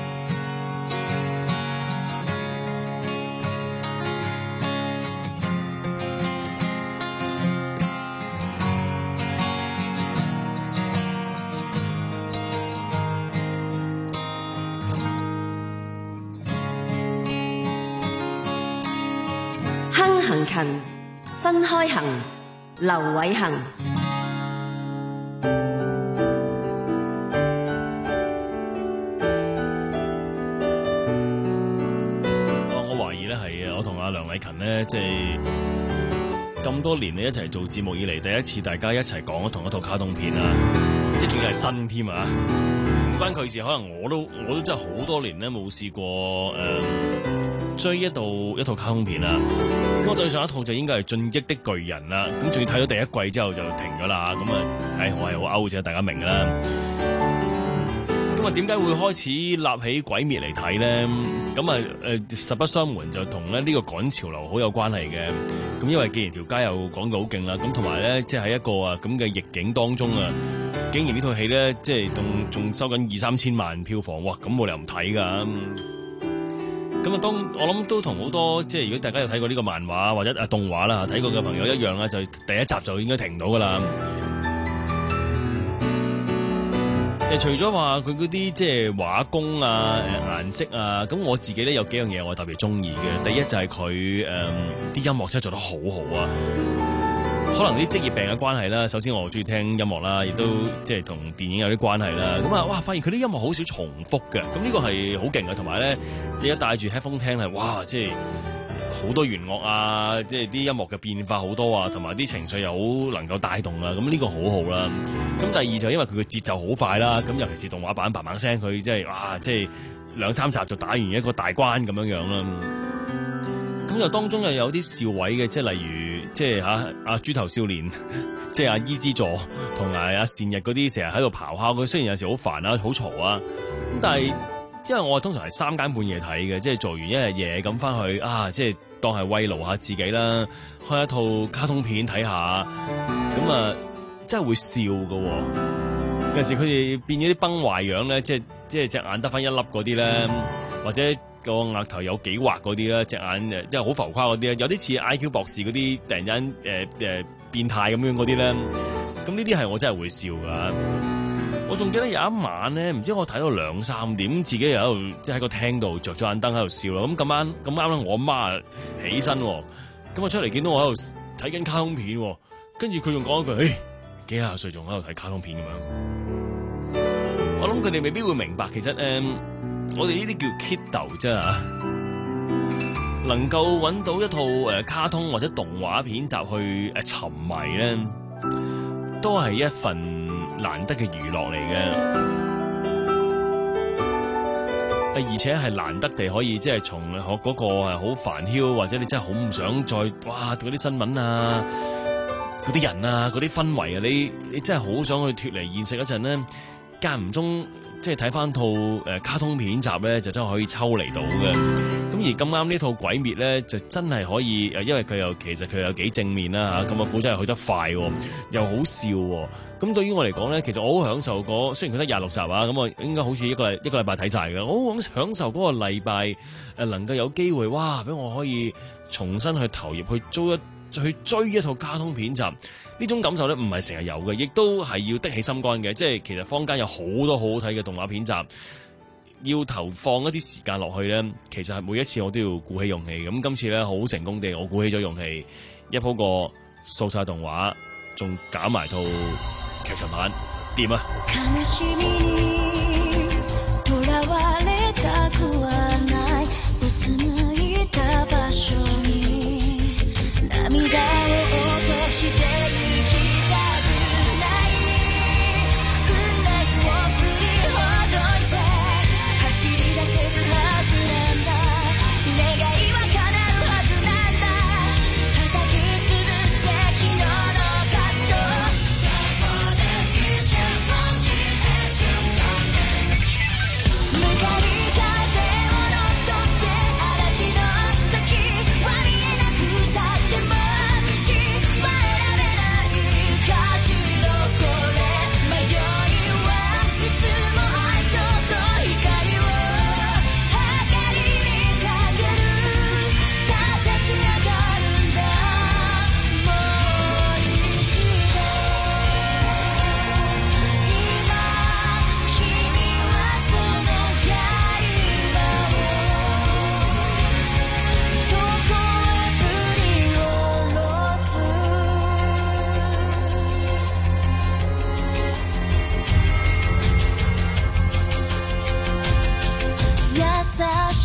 行勤，分開行。劉偉恒。 我懷疑咧係啊，我同阿梁禮勤呢，即係咁多年你一齊做節目以嚟，第一次大家一齊講同一套卡通片啊，即係仲要係新添啊！唔關佢事，可能我都我都真係好多年咧冇試過誒、呃、追一套一套卡通片啊！咁我對上一套就應該係《進擊的巨人》啦，咁仲要睇咗第一季之後就停咗啦。咁啊，唉，我係好 out 啫，大家明㗎啦。咁啊，點解會開始立起鬼滅嚟睇咧？咁啊，誒實不相瞞就同咧呢個趕潮流好有關係嘅。咁因為既然條街又講到好勁啦，咁同埋咧，即係喺一個啊咁嘅逆境當中啊，竟然呢套戲咧，即係仲仲收緊二三千萬票房，哇！咁冇理由唔睇㗎。咁啊，當我諗都同好多即係如果大家有睇過呢個漫畫或者啊動畫啦，睇過嘅朋友一樣啦，就第一集就應該停到㗎啦。誒，除咗話佢嗰啲即係畫工啊、誒顏色啊，咁我自己咧有幾樣嘢我特別中意嘅。第一就係佢誒啲音樂真係做得好好啊。可能啲職業病嘅關係啦，首先我中意聽音樂啦，亦都即係同電影有啲關係啦。咁啊，哇！發現佢啲音樂好少重複嘅，咁呢個係好勁嘅。同埋咧，你一戴住 headphone 聽係，哇！即係好多弦樂啊，即係啲音樂嘅變化好多啊，同埋啲情緒又好能夠帶動啊。咁呢個好好啦。咁第二就因為佢嘅節奏好快啦，咁尤其是動畫版嘭嘭聲，佢即係哇！即係兩三集就打完一個大關咁樣樣啦。咁又當中又有啲笑位嘅，即係例如即係嚇阿豬頭少年，即係阿伊之助同埋阿善日嗰啲成日喺度咆哮，佢雖然有時好煩啊，好嘈啊，咁但係因為我通常係三更半夜睇嘅，即係做完一日嘢咁翻去啊，即係當係慰勞下自己啦，開一套卡通片睇下，咁啊真係會笑㗎喎。有陣時佢哋變咗啲崩壞樣咧，即係即係隻眼得翻一粒嗰啲咧，或者個額頭有幾畫嗰啲啦，隻眼誒即係好浮誇嗰啲咧，有啲似 I Q 博士嗰啲突然間誒誒、呃、變態咁樣嗰啲咧，咁呢啲係我真係會笑㗎。我仲記得有一晚咧，唔知我睇到兩三點，自己又喺度即係喺個廳度着咗眼燈喺度笑啦。咁咁啱咁啱咧，我阿媽起身，咁我出嚟見到我喺度睇緊卡通片，跟住佢仲講一句：誒、欸、幾廿歲仲喺度睇卡通片咁樣。我諗佢哋未必會明白，其實誒。嗯我哋呢啲叫 kiddo 啫嚇，能夠揾到一套誒卡通或者動畫片集去誒沉迷咧，都係一份難得嘅娛樂嚟嘅。而且係難得地可以即係從學嗰個係好煩囂，或者你真係好唔想再哇嗰啲新聞啊、嗰啲人啊、嗰啲氛圍啊，你你真係好想去脫離現實嗰陣咧，間唔中。即係睇翻套誒卡通片集咧，就真係可以抽離到嘅。咁而咁啱呢套鬼滅咧，就真係可以誒，因為佢又其實佢有幾正面啦嚇，咁啊古仔係去得快，又好笑。咁對於我嚟講咧，其實我好享受嗰，雖然佢得廿六集啊，咁我應該好似一個一個禮拜睇晒嘅。我好享受嗰個禮拜誒能夠有機會，哇！俾我可以重新去投入去租一去追一套卡通片集。呢種感受咧唔係成日有嘅，亦都係要的起心肝嘅。即係其實坊間有好多好好睇嘅動畫片集，要投放一啲時間落去咧，其實係每一次我都要鼓起勇氣。咁今次咧好成功地，我鼓起咗勇氣，一鋪過掃晒動畫，仲搞埋套劇場版，掂啊！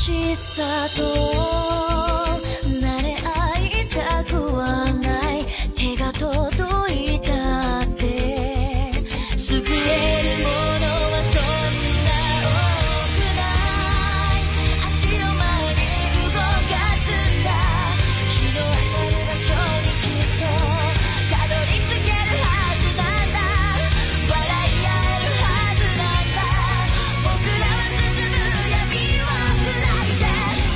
しさと慣れ合いたくはない手が届いたって救えるものはそんな多くない足を前に動かすんだ日の当たる場所にきっとたどり着けるはずなんだ笑い合えるはずなんだ僕らは進む闇を砕いて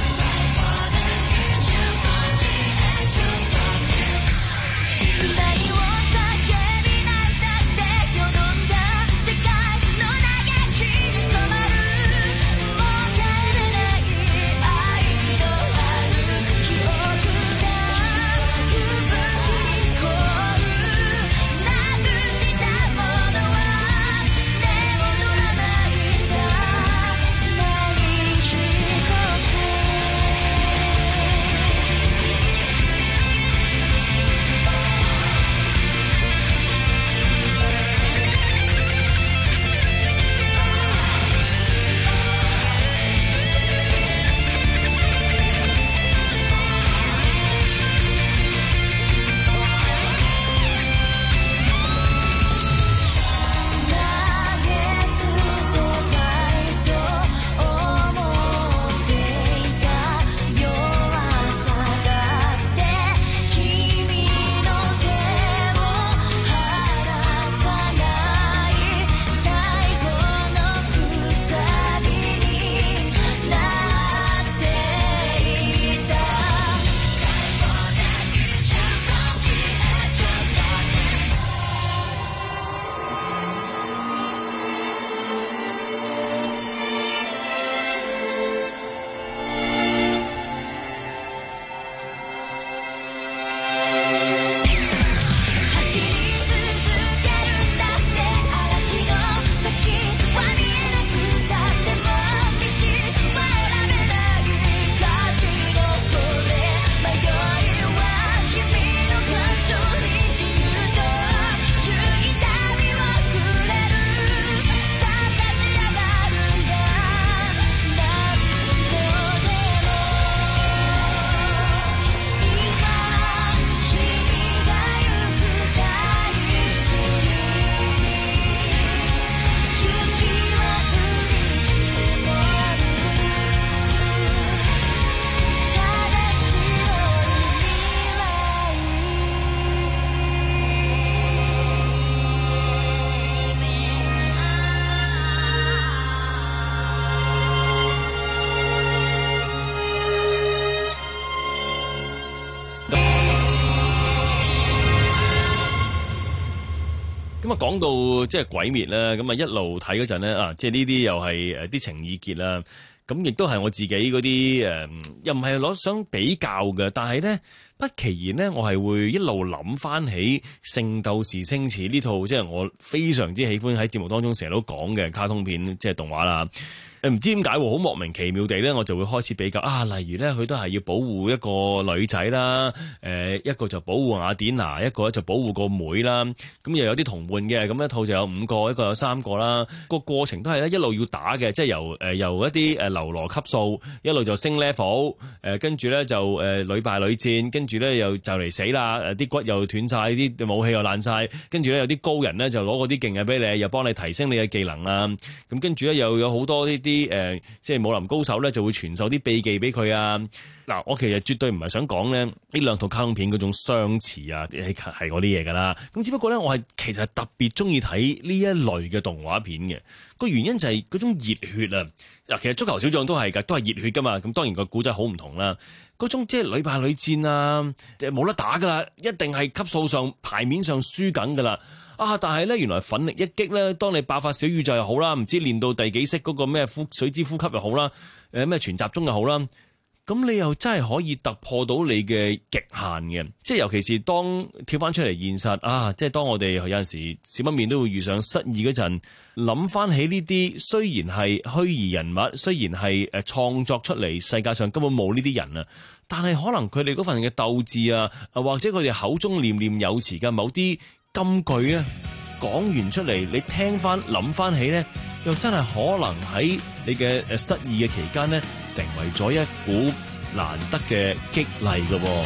何を叫び泣いたってよどんだ世界の嘆きに染まるもう帰れない愛のある記憶が吹雪に凍るなくしたものはね戻らないんだ何一咁啊，講到即係鬼滅啦，咁啊一路睇嗰陣咧啊，即係呢啲又係誒啲情意結啦，咁亦都係我自己嗰啲誒，又唔係攞想比較嘅，但係咧不其然咧，我係會一路諗翻起《聖鬥士星矢》呢套，即係我非常之喜歡喺節目當中成日都講嘅卡通片，即係動畫啦。誒唔知點解喎，好莫名其妙地咧，我就會開始比較啊。例如咧，佢都係要保護一個女仔啦，誒一個就保護雅典娜，一個咧就保護個妹啦。咁又有啲同伴嘅，咁一套就有五個，一個有三個啦。個過程都係咧一路要打嘅，即係由誒由一啲誒流羅級數一路就升 level，誒跟住咧就誒屢敗屢戰，跟住咧又就嚟死啦，誒啲骨又斷晒，啲武器又爛晒，跟住咧有啲高人咧就攞嗰啲勁嘅俾你，又幫你提升你嘅技能啊。咁跟住咧又有好多呢啲。啲誒即係武林高手咧，就會傳授啲秘技俾佢啊！嗱，我其實絕對唔係想講咧呢兩套卡通片嗰種相似啊，係係嗰啲嘢㗎啦。咁只不過咧，我係其實特別中意睇呢一類嘅動畫片嘅個原因就係嗰種熱血啊！嗱，其實足球小將都係㗎，都係熱血㗎嘛。咁當然個古仔好唔同啦，嗰種即係屢敗屢戰啊，即係冇得打㗎啦，一定係級數上牌面上輸緊㗎啦。啊！但係咧，原來奮力一擊咧，當你爆發小宇宙又好啦，唔知練到第幾式嗰個咩呼水之呼吸又好啦，誒咩全集中又好啦，咁你又真係可以突破到你嘅極限嘅，即係尤其是當跳翻出嚟現實啊！即係當我哋有陣時少不免都會遇上失意嗰陣，諗翻起呢啲雖然係虛擬人物，雖然係誒創作出嚟，世界上根本冇呢啲人啊，但係可能佢哋嗰份嘅鬥志啊，或者佢哋口中念念有詞嘅某啲金句啊，講完出嚟，你聽翻諗翻起咧， 又真係可能喺你嘅誒失意嘅期間咧，成為咗一股難得嘅激勵嘅喎。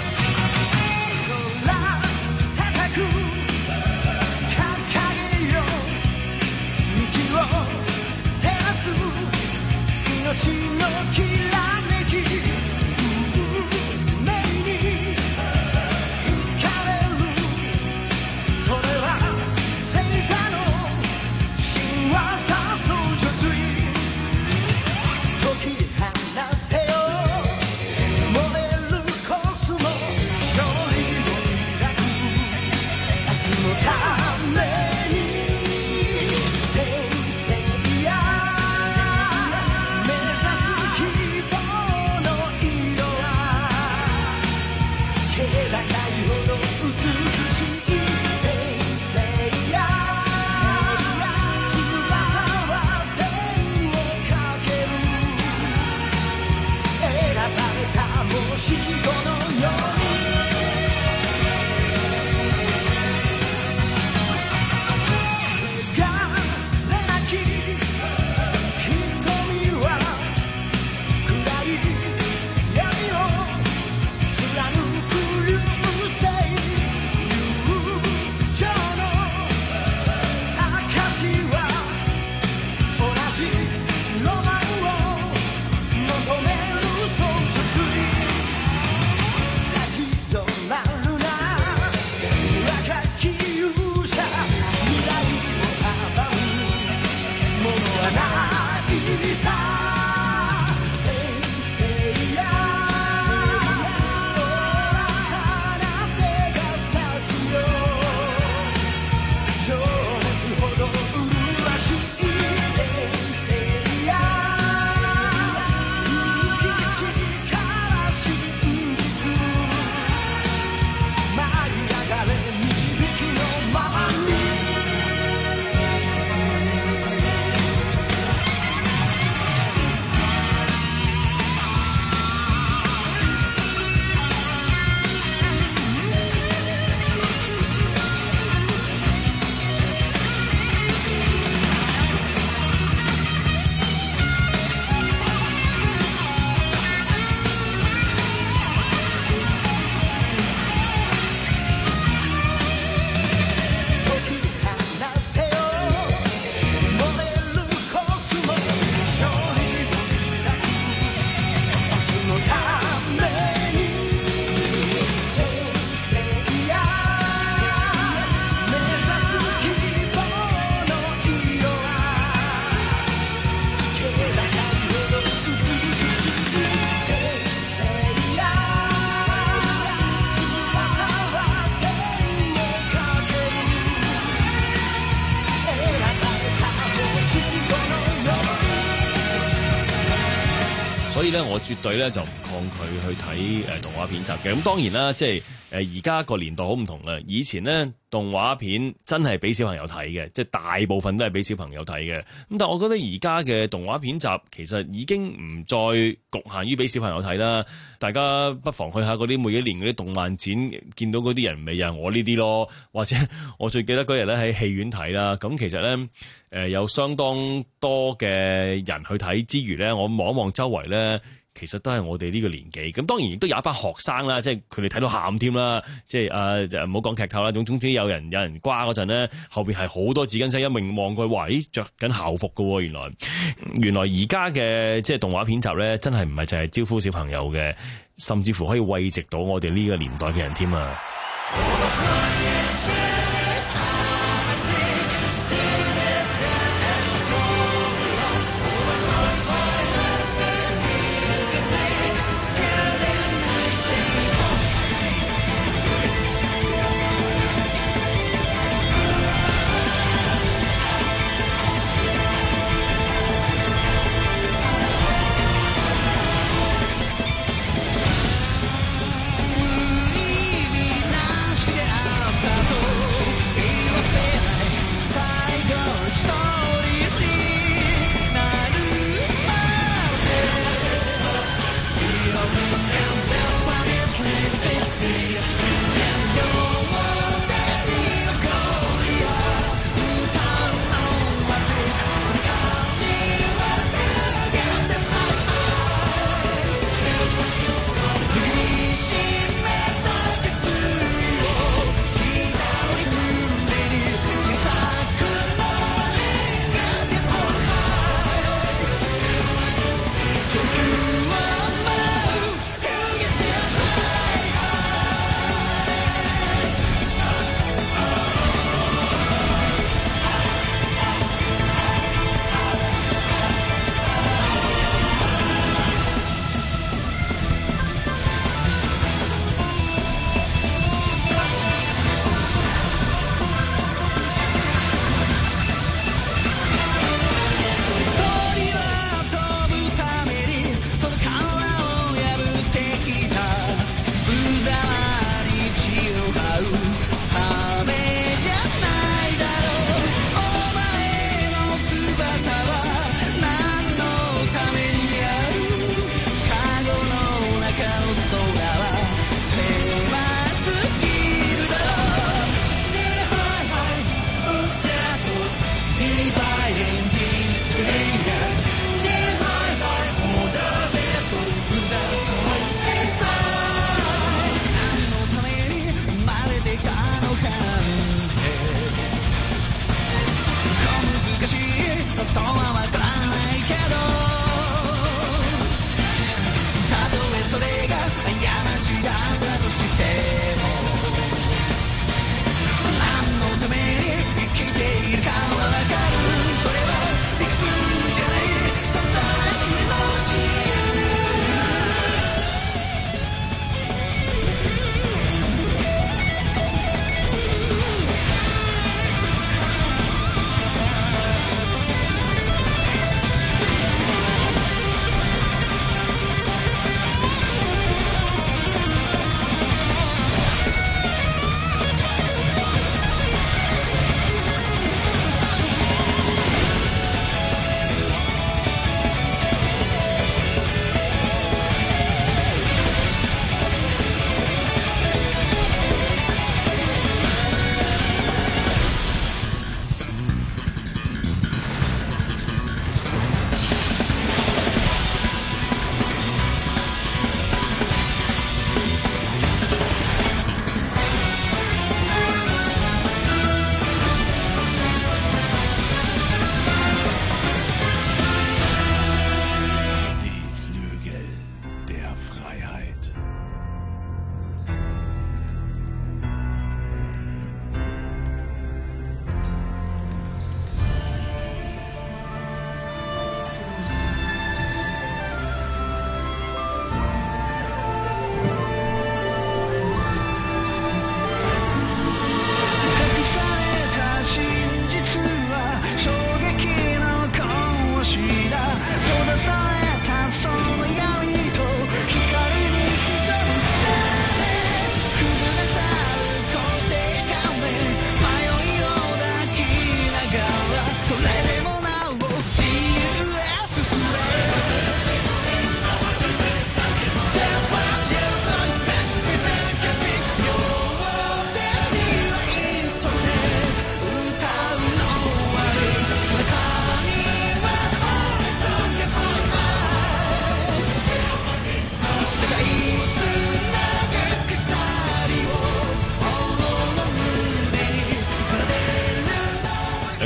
所以咧，我絕對咧就唔抗拒去睇誒動畫片集嘅。咁當然啦，即係誒而家個年代好唔同啦。以前咧動畫片真係俾小朋友睇嘅，即係大部分都係俾小朋友睇嘅。咁但係我覺得而家嘅動畫片集其實已經唔再局限於俾小朋友睇啦。大家不妨去下嗰啲每一年嗰啲動漫展，見到嗰啲人咪又係我呢啲咯。或者我最記得嗰日咧喺戲院睇啦。咁其實咧。誒、呃、有相當多嘅人去睇之餘咧，我望一望周圍咧，其實都係我哋呢個年紀。咁當然亦都有一班學生啦，即係佢哋睇到喊添啦。即係誒唔好講劇透啦。總總之有人有人瓜嗰陣咧，後邊係好多紙巾仔一明望佢，哇！咦，着緊校服㗎喎，原來原來而家嘅即係動畫片集咧，真係唔係淨係招呼小朋友嘅，甚至乎可以慰藉到我哋呢個年代嘅人添啊！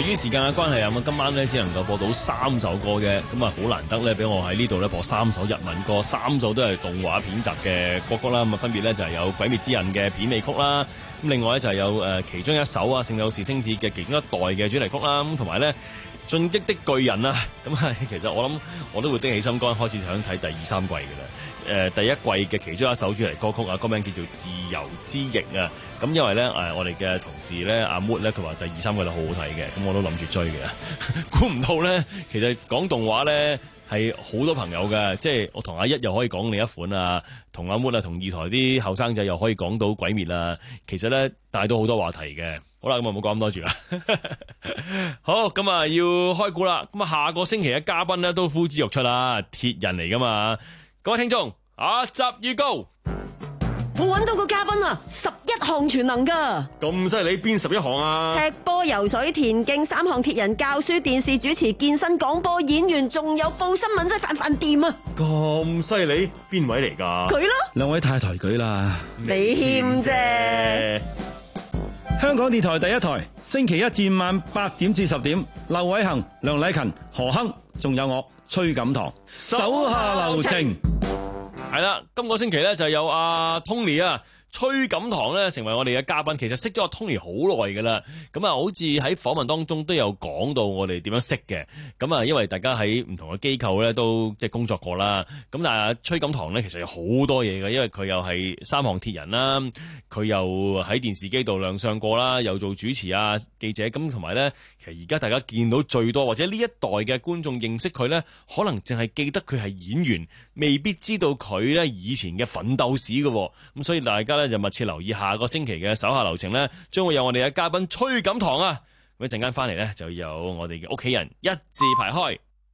於時間嘅關係啊，咁今晚咧只能夠播到三首歌嘅，咁啊好難得咧，俾我喺呢度咧播三首日文歌，三首都係動畫片集嘅歌曲啦。咁啊分別咧就係有《鬼滅之刃》嘅片尾曲啦，咁另外咧就係有誒其中一首啊《聖鬥士星矢》嘅其中一代嘅主題曲啦，咁同埋咧。進擊的巨人啊，咁啊，其實我諗我都會叮起心肝，開始想睇第二三季嘅啦。誒、呃，第一季嘅其中一首主題歌曲啊，歌名叫做《自由之翼》啊。咁因為咧誒，我哋嘅同事咧阿 Mood 咧，佢話第二三季都好好睇嘅，咁我都諗住追嘅。估唔到咧，其實講動畫咧係好多朋友嘅，即係我同阿一又可以講另一款啊，同阿 Mood 啊，同二台啲後生仔又可以講到鬼滅啊。其實咧帶到好多話題嘅。好啦，咁啊唔好講咁多住啦。好，咁啊要開估啦。咁啊下個星期嘅嘉賓咧都呼之欲出啦，鐵人嚟噶嘛。各位聽眾，下集預告。 我揾到個嘉賓啊，十一項全能噶。 咁犀利，邊十一項啊？ 踢波、游水、田徑三項鐵人，教書、電視主持、健身、廣播、演員，仲有報新聞，真係飯飯掂啊！ 咁犀利，邊位嚟噶？ 佢咯。 兩位太抬舉啦。 你謙啫。 香港電台第一台，星期一至晚八點至十點，劉偉恒、梁禮勤、何亨，仲有我崔錦棠，手下留情。 係啦，今個星期咧就有阿 Tony 啊。崔錦棠咧成為我哋嘅嘉賓，其實識咗阿 Tony 好耐噶啦，咁啊好似喺訪問當中都有講到我哋點樣識嘅，咁啊因為大家喺唔同嘅機構咧都即係工作過啦，咁但係崔錦棠咧其實有好多嘢嘅，因為佢又係三項鐵人啦，佢又喺電視機度亮相過啦，又做主持啊記者，咁同埋咧其實而家大家見到最多或者呢一代嘅觀眾認識佢咧，可能淨係記得佢係演員，未必知道佢咧以前嘅奮鬥史嘅，咁所以大家就密切留意下個星期嘅手下留情咧，將會有我哋嘅嘉賓崔錦棠啊！咁一陣間翻嚟咧，就有我哋嘅屋企人一字排開。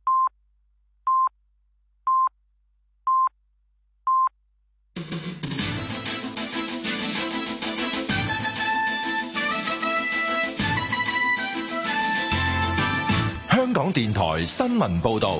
香港電台新聞報道。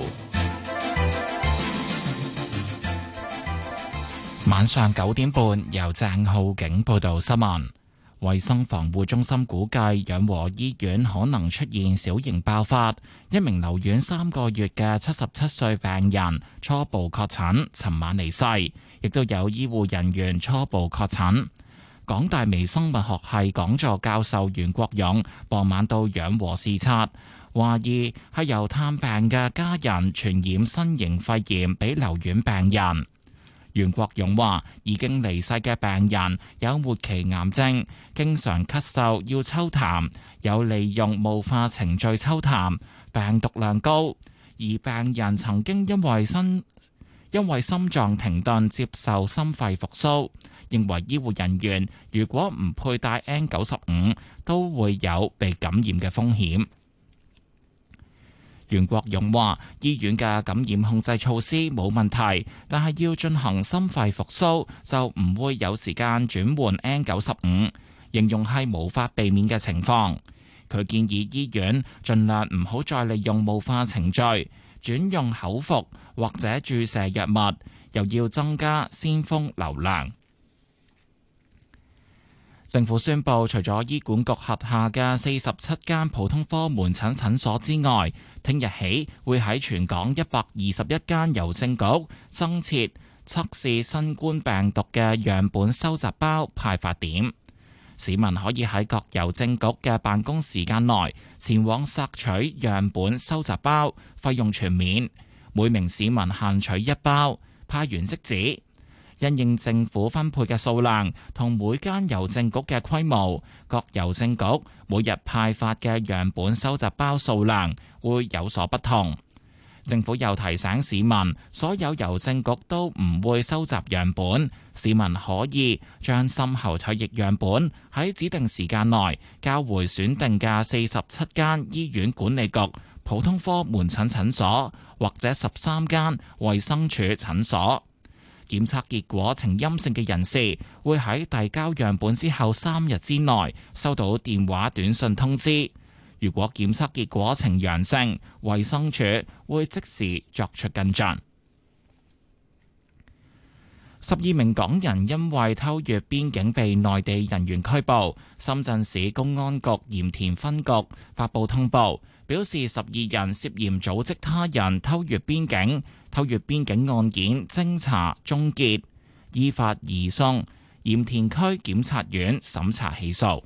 晚上九點半，由鄭浩景報道新聞。衛生防護中心估計，養和醫院可能出現小型爆發。一名留院三個月嘅七十七歲病人初步確診，尋晚離世，亦都有醫護人員初步確診。港大微生物學系講座教授袁國勇傍晚到養和視察，懷疑係由探病嘅家人傳染新型肺炎俾留院病人。袁國勇話：已經離世嘅病人有末期癌症，經常咳嗽要抽痰，有利用霧化程序抽痰，病毒量高。而病人曾經因為心因為心臟停頓接受心肺復甦，認為醫護人員如果唔佩戴 N 九十五，都會有被感染嘅風險。袁國勇話：醫院嘅感染控制措施冇問題，但係要進行心肺復甦，就唔會有時間轉換 N 九十五，形容係無法避免嘅情況。佢建議醫院盡量唔好再利用霧化程序，轉用口服或者注射藥物，又要增加鮮風流量。政府宣布，除咗醫管局轄下嘅四十七間普通科門診診所之外，聽日起會喺全港一百二十一間郵政局增設測試新冠病毒嘅樣本收集包派發點。市民可以喺各郵政局嘅辦公時間內前往索取樣本收集包，費用全免，每名市民限取一包，派完即止。因應政府分配嘅數量同每間郵政局嘅規模，各郵政局每日派發嘅樣本收集包數量會有所不同。政府又提醒市民，所有郵政局都唔會收集樣本，市民可以將深喉唾液樣本喺指定時間內交回選定嘅四十七間醫院管理局普通科門診診所，或者十三間衛生署診所。檢測結果呈陰性嘅人士會喺遞交樣本之後三日之內收到電話短信通知。如果檢測結果呈陽性，衛生署會即時作出跟進。 十二名港人因為偷越邊境被內地人員拘捕，深圳市公安局鹽田分局發布通報，表示十二人涉嫌組織他人偷越邊境，偷越邊境案件偵查終結，依法移送鹽田區檢察院審查起訴。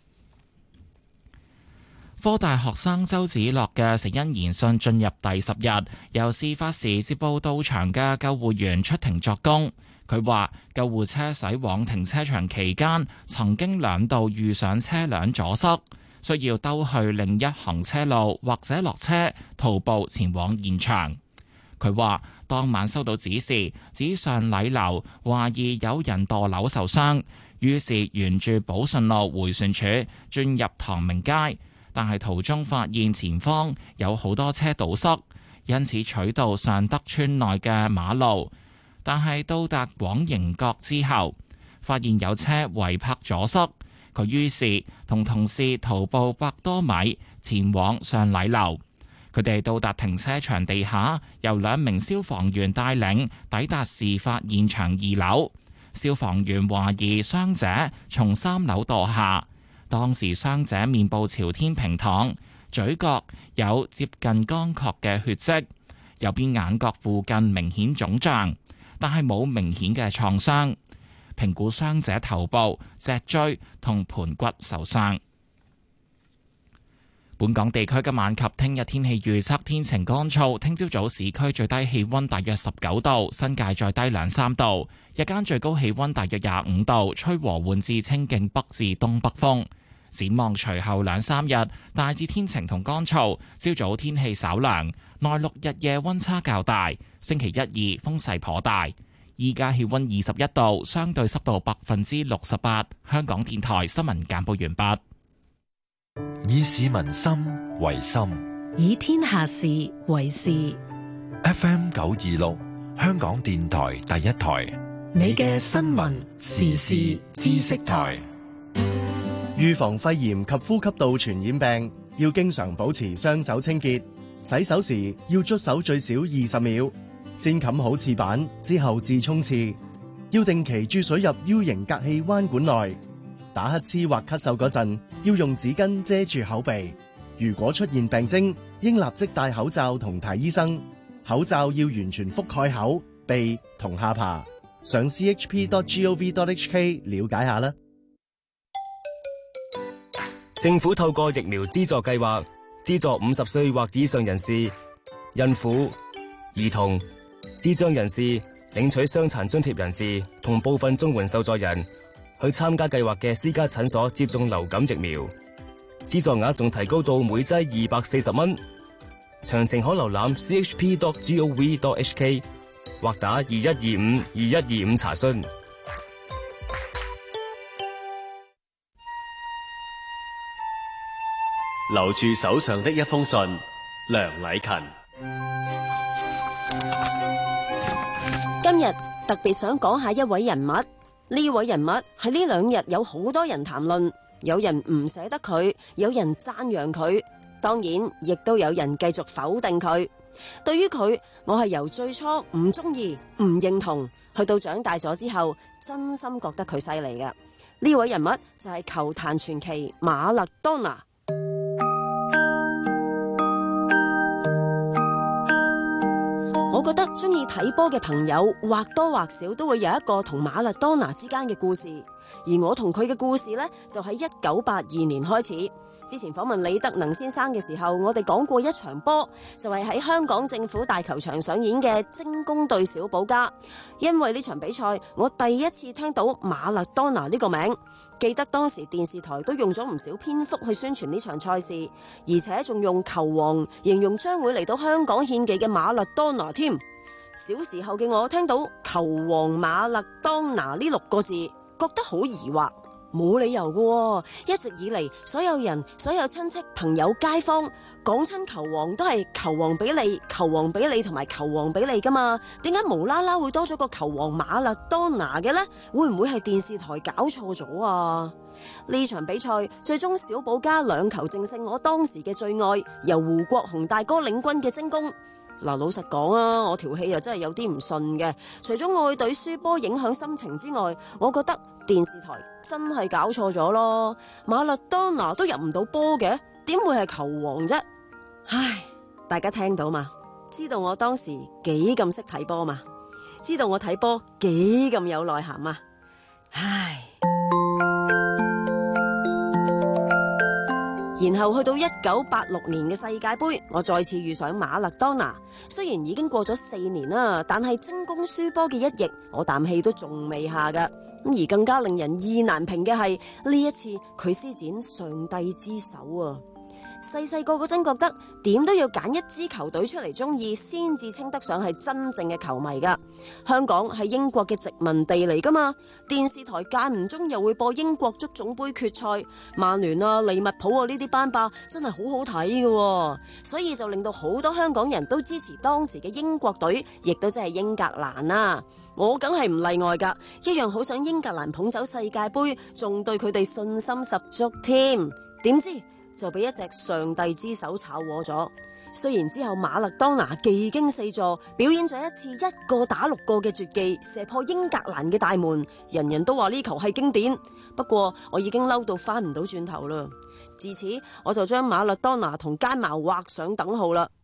科大學生周梓樂嘅死因研訊進入第十日，由事發時接報到場嘅救護員出庭作供。佢話救護車駛往停車場期間，曾經兩度遇上車輛阻塞，需要兜去另一行車路或者落車徒步前往現場。佢話當晚收到指示，指上禮樓懷疑有人墮樓受傷，於是沿住寶順路迴旋處轉入唐明街，但係途中發現前方有好多車堵塞，因此取道尚德村內嘅馬路。但係到達廣盈閣之後，發現有車違泊阻塞，佢於是同同事徒步百多米前往上禮樓。佢哋到達停車場地下，由兩名消防員帶領抵達事發現場二樓。消防員懷疑傷者從三樓墮下，當時傷者面部朝天平躺，嘴角有接近乾涸嘅血跡，右邊眼角附近明顯腫脹，但係冇明顯嘅創傷。評估傷者頭部、脊椎同盤骨受傷。本港地區今晚及聽日天氣預測天晴乾燥，聽朝早市區最低氣溫大約十九度，新界再低兩三度，日間最高氣溫大約廿五度，吹和緩至清勁北至東北風。展望隨後兩三日，大致天晴同乾燥，朝早天氣稍涼，內陸日夜溫差較大。星期一二風勢頗大。依家氣溫二十一度，相對濕度百分之六十八。香港電台新聞簡報完畢。 以市民心為心， 以天下事為事。 F M 九二六，香港電台第一台， 你嘅新聞時事知識台。 預防肺炎及呼吸道傳染病，要經常保持雙手清潔。洗手時要捽手最少二十秒，先冚好廁板之後至沖廁。要定期注水入 U 型隔氣彎管內。打乞嗤或咳嗽嗰陣，要用紙巾遮住口鼻。如果出現病徵，應立即戴口罩同睇醫生。口罩要完全覆蓋口、鼻同下巴。上 c h p dot gov dot h k 了解下啦。 政府透過疫苗資助計劃，資助五十歲或以上人士、孕婦、兒童、智障人士、領取傷殘津貼人士同部分綜援受助人去參加計劃嘅私家診所接種流感疫苗，資助額仲提高到每劑二百四十蚊。詳情可瀏覽 c h p dot gov dot h k 或打二一二五二一二五查詢。 留住手上的一封信，梁禮勤。 今日特別想講下一位人物，呢位人物喺呢兩日有好多人談論，有人唔捨得佢，有人讚揚佢，當然亦都有人繼續否定佢。對於佢，我係由最初唔中意、唔認同，去到長大咗之後，真心覺得佢犀利嘅。呢位人物就係球壇傳奇馬勒當拿。我覺得中意睇波嘅朋友或多或少都會有一個同馬勒當拿之間嘅故事，而我同佢嘅故事呢，就喺一九八二年開始。之前訪問李德能先生嘅時候，我哋講過一場波，就係喺香港政府大球場上演嘅精工對小保加。因為呢場比賽，我第一次聽到馬勒當拿呢個名。記得當時電視台都用咗唔少篇幅去宣傳呢場賽事，而且仲用球王形容將會嚟到香港獻技嘅馬勒當拿添。小時候嘅我聽到球王馬勒當拿呢六個字，覺得好疑惑。冇理由嘅，一直以嚟所有人、所有親戚、朋友、街坊講親球王都係球王比利、球王比利同埋球王比利噶嘛？點解無啦啦會多咗個球王馬勒當拿嘅呢？會唔會係電視台搞錯咗啊？呢場比賽最終小保加兩球淨勝我當時嘅最愛，由胡國雄大哥領軍嘅精工。 嗱，老實講啊，我條氣又真係有啲唔順嘅。除咗愛隊輸波影響心情之外，我覺得電視台真係搞錯咗咯。馬勒當拿都入唔到波嘅，點會係球王啫？唉，大家聽到嘛？知道我當時幾咁識睇波嘛？知道我睇波幾咁有內涵啊？唉。然後去到一九八六年嘅世界盃，我再次遇上馬勒當拿。雖然已經過咗四年啦，但係精攻輸波嘅一役，我啖氣都仲未下㗎。咁而更加令人意難平嘅係呢一次佢施展上帝之手啊！細細個嗰陣覺得點都要揀一支球隊出嚟中意，先至稱得上係真正嘅球迷噶。香港係英國嘅殖民地嚟噶嘛，電視台間唔中又會播英國足總杯決賽，曼聯啊、利物浦啊呢啲班霸真係好好睇噶，所以就令到好多香港人都支持當時嘅英國隊，亦都即係英格蘭啦。我梗係唔例外噶，一樣好想英格蘭捧走世界杯，仲對佢哋信心十足添。點知就俾一隻上帝之手炒禍咗。雖然之後馬勒當拿技驚四座，表演咗一次一個打六個嘅絕技，射破英格蘭嘅大門，人人都話呢球係經典。不過我已經嬲到翻唔到轉頭啦。自此我就將馬勒當拿同奸茅畫上等號啦。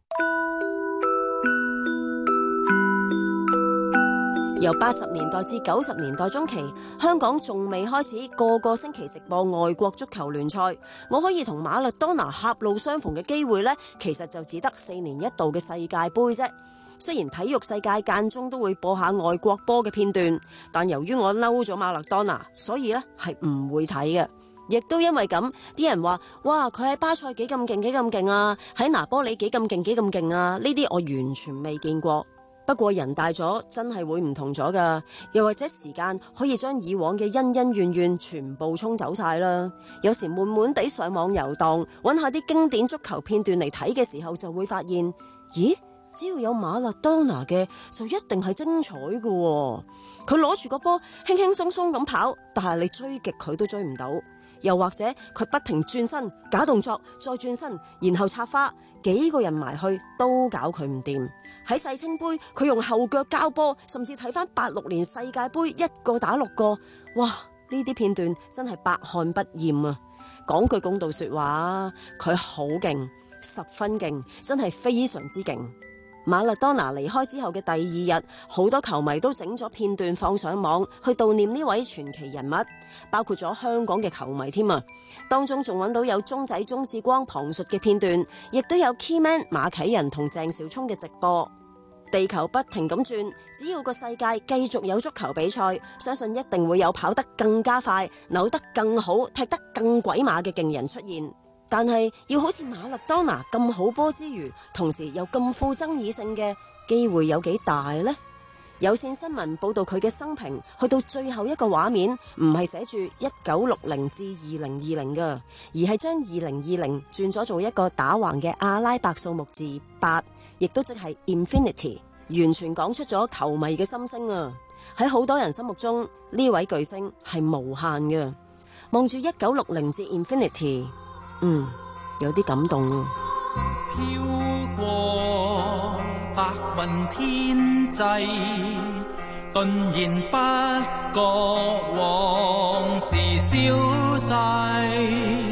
由八十年代至九十年代中期，香港仲未開始個個星期直播外國足球聯賽，我可以同馬勒當拿狹路相逢嘅機會呢，其實就只得四年一度嘅世界盃啫。雖然體育世界間中都會播下外國波嘅片段，但由於我嬲咗馬勒當拿，所以呢係唔會睇嘅。亦都因為咁，啲人話：哇，佢喺巴塞幾咁勁，幾咁勁啊！喺拿波里幾咁勁，幾咁勁啊！呢啲我完全未見過。不過人大咗，真係會唔同咗噶，又或者時間可以將以往嘅恩恩怨怨全部沖走晒啦。有時悶悶地上網遊蕩，揾下啲經典足球片段嚟睇嘅時候，就會發現，咦，只要有馬勒當拿嘅，就一定係精彩噶。佢攞住個波，輕輕鬆鬆咁跑，但係你追極佢都追唔到。又或者佢不停轉身，假動作，再轉身，然後插花，幾個人埋去都搞佢唔掂。喺世青杯，佢用後腳交波，甚至睇翻八六年世界杯一個打六個，哇！呢啲片段真係百看不厭啊！講句公道說話，佢好勁，十分勁，真係非常之勁。馬勒當拿離開之後嘅第二日，好多球迷都整咗片段放上網去悼念呢位傳奇人物，包括咗香港嘅球迷添啊！當中仲揾到有鐘仔鐘志光旁述嘅片段，亦都有 Keyman 馬啟仁同鄭少聰嘅直播。地球不停咁轉，只要個世界繼續有足球比賽，相信一定會有跑得更加快、扭得更好、踢得更鬼馬嘅勁人出現。但係要好似馬勒當拿咁好波之餘，同時又咁富爭議性嘅機會有幾大呢？有線新聞報道佢嘅生平，去到最後一個畫面，唔係寫住一九六零至二零二零㗎，而係將二零二零轉咗做一個打橫嘅阿拉伯數目字八，亦都即係 Infinity， 完全講出咗球迷嘅心聲啊！喺好多人心目中，呢位巨星係無限嘅。望住一九六零至 Infinity。嗯，有啲感動啊！ 飄過白雲天際，頓然不覺往事消逝，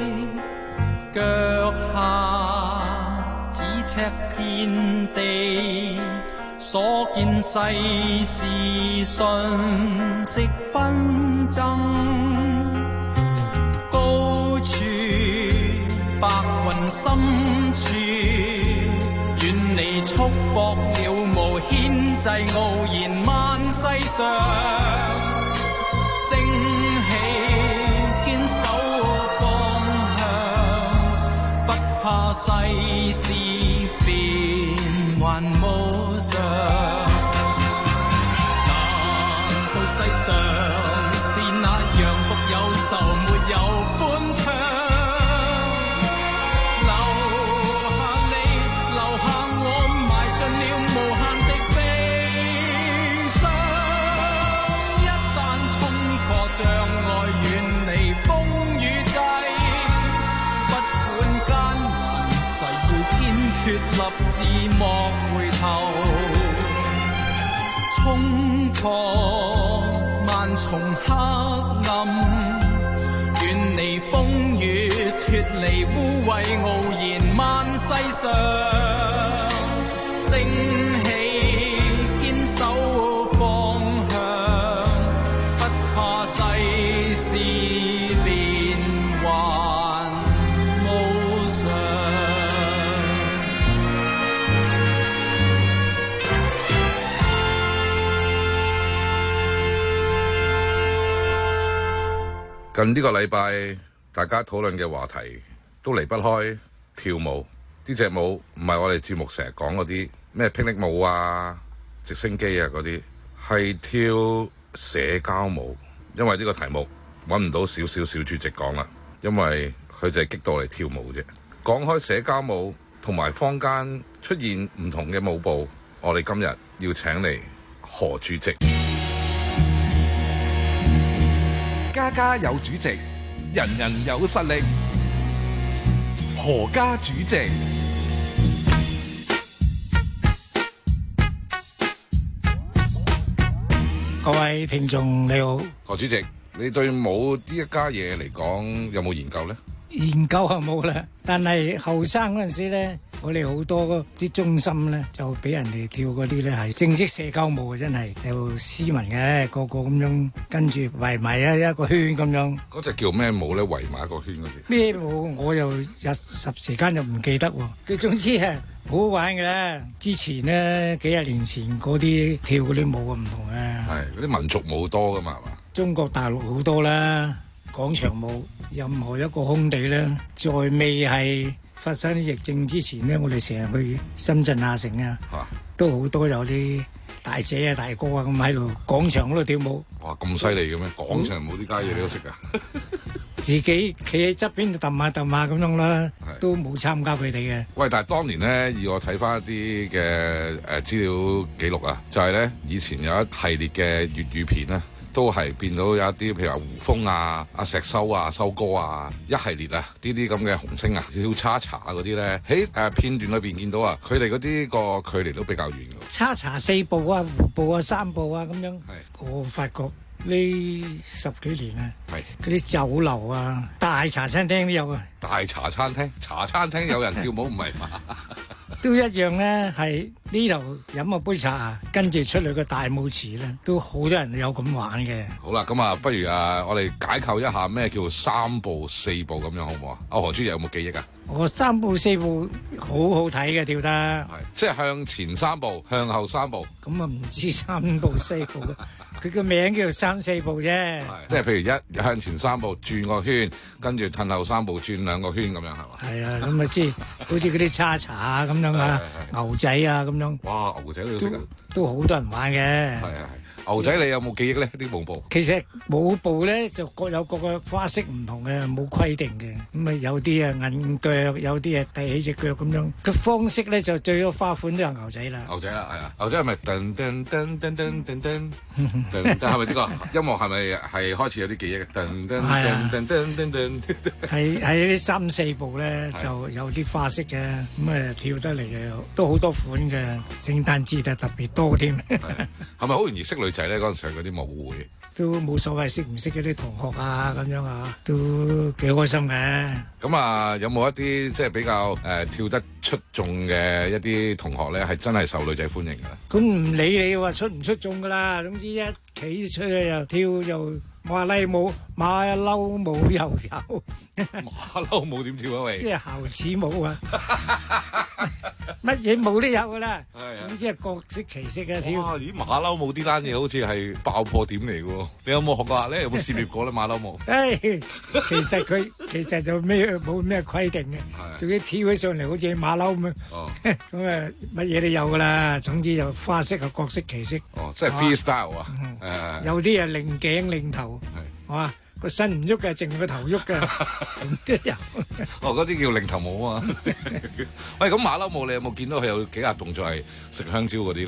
腳下咫尺遍地，所見世事瞬息紛爭。白雲深處，遠離束縛了無牽制，傲然萬世上，升起堅守方向，不怕世事變幻無常。難道世上是那樣獨有愁沒有歡暢？決立志莫回頭。 衝破萬重黑暗，遠離風雨，脫離污穢傲然萬世上，升起堅守方向，不怕世事變幻無常。 近呢個禮拜，大家討論嘅話題都離不開跳舞。呢隻舞唔係我哋節目成日講嗰啲咩霹靂舞啊、直升機啊嗰啲，係跳社交舞。因為呢個題目揾唔到少少小主席講啦，因為佢就係激到嚟跳舞啫。講開社交舞同埋坊間出現唔同嘅舞步，我哋今日要請嚟何主席。 家家有主席，人人有實力。何家主席， 各位聽眾你好。 何主席，你對舞呢一家嘢嚟講有冇研究呢？ 研究係冇啦，但係後生嗰陣時咧，我哋好多啲中心咧就俾人哋跳嗰啲咧係正式社交舞，真係有斯文嘅，個個咁樣跟住圍埋一一個圈咁樣。 嗰隻叫咩舞咧？圍埋一個圈嗰啲咩舞？我又一時時間就唔記得喎。佢總之係好好玩嘅啦。之前咧幾廿年前嗰啲跳嗰啲舞唔同啊。 係嗰啲民族舞多噶嘛，係嘛？ 中國大陸好多啦。廣場舞，任何一個空地咧，在未係發生疫症之前咧，我哋成日去深圳啊、城啊，都好多有啲大姐啊、大哥啊咁喺度廣場嗰度跳舞。 哇，咁犀利嘅咩？廣場舞啲家嘢你都識噶？ 自己企喺側邊度揼下揼下咁樣啦，都冇參加佢哋嘅。 喂，但係當年咧，以我睇翻一啲嘅誒資料記錄啊，就係咧以前有一系列嘅粵語片咧。都係變到有一啲，譬如話胡楓啊、阿石修啊、修哥啊，一系列啊，呢啲咁嘅紅星啊，跳叉茶嗰啲咧，喺誒片段裏邊見到啊，佢哋嗰啲個距離都比較遠嘅。 叉茶四步啊、胡步啊、三步啊咁樣。我發覺呢十幾年啊，嗰啲酒樓啊、大茶餐廳都有啊。 大茶餐廳、茶餐廳有人跳舞唔係嘛？ 都一樣咧，係呢頭飲一杯茶，跟住出嚟個大舞池咧，都好多人有咁玩嘅。 好啦，咁啊，不如啊，我哋解構一下咩叫三步四步咁樣好唔好啊？阿何主席有冇記憶啊？ 我三步四步好好睇嘅，跳得。係， 即係向前三步，向後三步。 咁啊，唔知三步四步嘅。佢個名叫三四步啫， 即係譬如一向前三步轉個圈，跟住褪後三步轉兩個圈咁樣係嘛？ 係啊，咁咪知好似嗰啲叉茶啊咁樣啊，牛仔啊咁樣。 哇，牛仔你都識啊？ 都好多人玩嘅。係啊係。牛仔你有冇記憶咧？啲舞步其實舞步咧就各有各嘅花式唔同嘅，冇規定嘅。咁啊有啲啊銀腳，有啲啊遞起隻腳咁樣。個方式咧就最多花款都係牛仔啦。 牛仔啦，係啊，牛仔係咪噔噔噔噔噔噔噔？噔係咪呢個音樂係咪係開始有啲記憶嘅？噔噔噔噔噔噔噔。 係係啲三四步咧就有啲花式嘅，咁啊跳得嚟嘅都好多款嘅。聖誕節就特別多添。 係咪好容易識女仔咧？嗰陣時嗰啲舞會都冇所謂，識唔識嗰啲同學啊咁樣啊，都幾開心嘅。 咁啊，有冇一啲即係比較誒、呃、跳得出眾嘅一啲同學咧，係真係受女仔歡迎㗎？ 咁唔理你話出唔出眾㗎啦，總之一企出去又跳又馬拉舞、馬騮舞又有。 馬騮舞點跳啊？喂！ 即係校恥舞啊！乜嘢舞都有噶啦，總之係各色其色嘅跳。 哇！咦，馬騮舞呢單嘢好似係爆破點嚟嘅喎，你有冇學過咧？有冇涉獵過咧馬騮舞？ 誒，其實佢其實就咩冇咩規定嘅，仲要跳起上嚟好似馬騮咁樣。哦，咁啊乜嘢都有噶啦，總之就花式啊各色其色。 哦，即係 freestyle 啊！誒， 有啲啊擰頸擰頭，係嘛？個身唔喐嘅，淨係個頭喐嘅，都有。 哦，嗰啲叫擰頭舞啊！喂，咁馬騮舞你有冇見到佢有幾下動作係食香蕉嗰啲咧？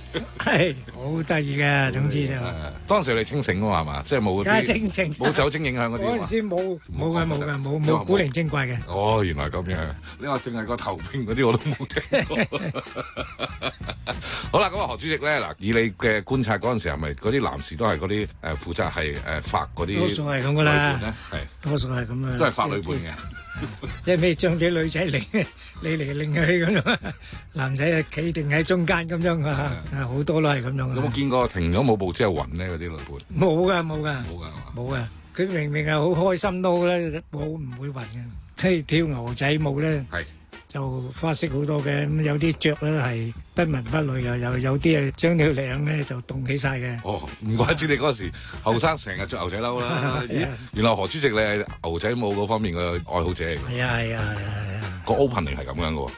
係好得意嘅，總之就當時你清醒㗎嘛，係嘛？即係冇梗係清醒， 冇酒精影響嗰啲。 嗰陣時冇冇嘅冇嘅冇冇古靈精怪嘅。 哦，原來咁樣。你話淨係個頭拼嗰啲我都冇聽過。好啦，咁啊何主席咧，嗱，以你嘅觀察嗰陣時係咪嗰啲男士都係嗰啲誒負責係誒發嗰啲多數係咁噶啦， 係多數係咁啊， 都係發女伴嘅。 即係咩將啲女仔擰你嚟擰去咁樣，男仔啊企定喺中間咁樣啊，好多都係咁樣。 有冇見過停咗舞步之後暈咧嗰啲女伴？ 冇噶冇噶冇噶冇噶，佢明明係好開心都好咧，舞唔會暈嘅。譬如跳牛仔舞咧， 係就花式好多嘅，咁有啲着咧係不文不類，又又有啲係將條領咧就凍起晒嘅。 哦，唔怪之你嗰時後生成日着牛仔褸啦。咦，原來何主席你係牛仔舞嗰方面嘅愛好者嚟㗎。 係啊係啊係啊係啊， 個 opening 係咁樣嘅喎。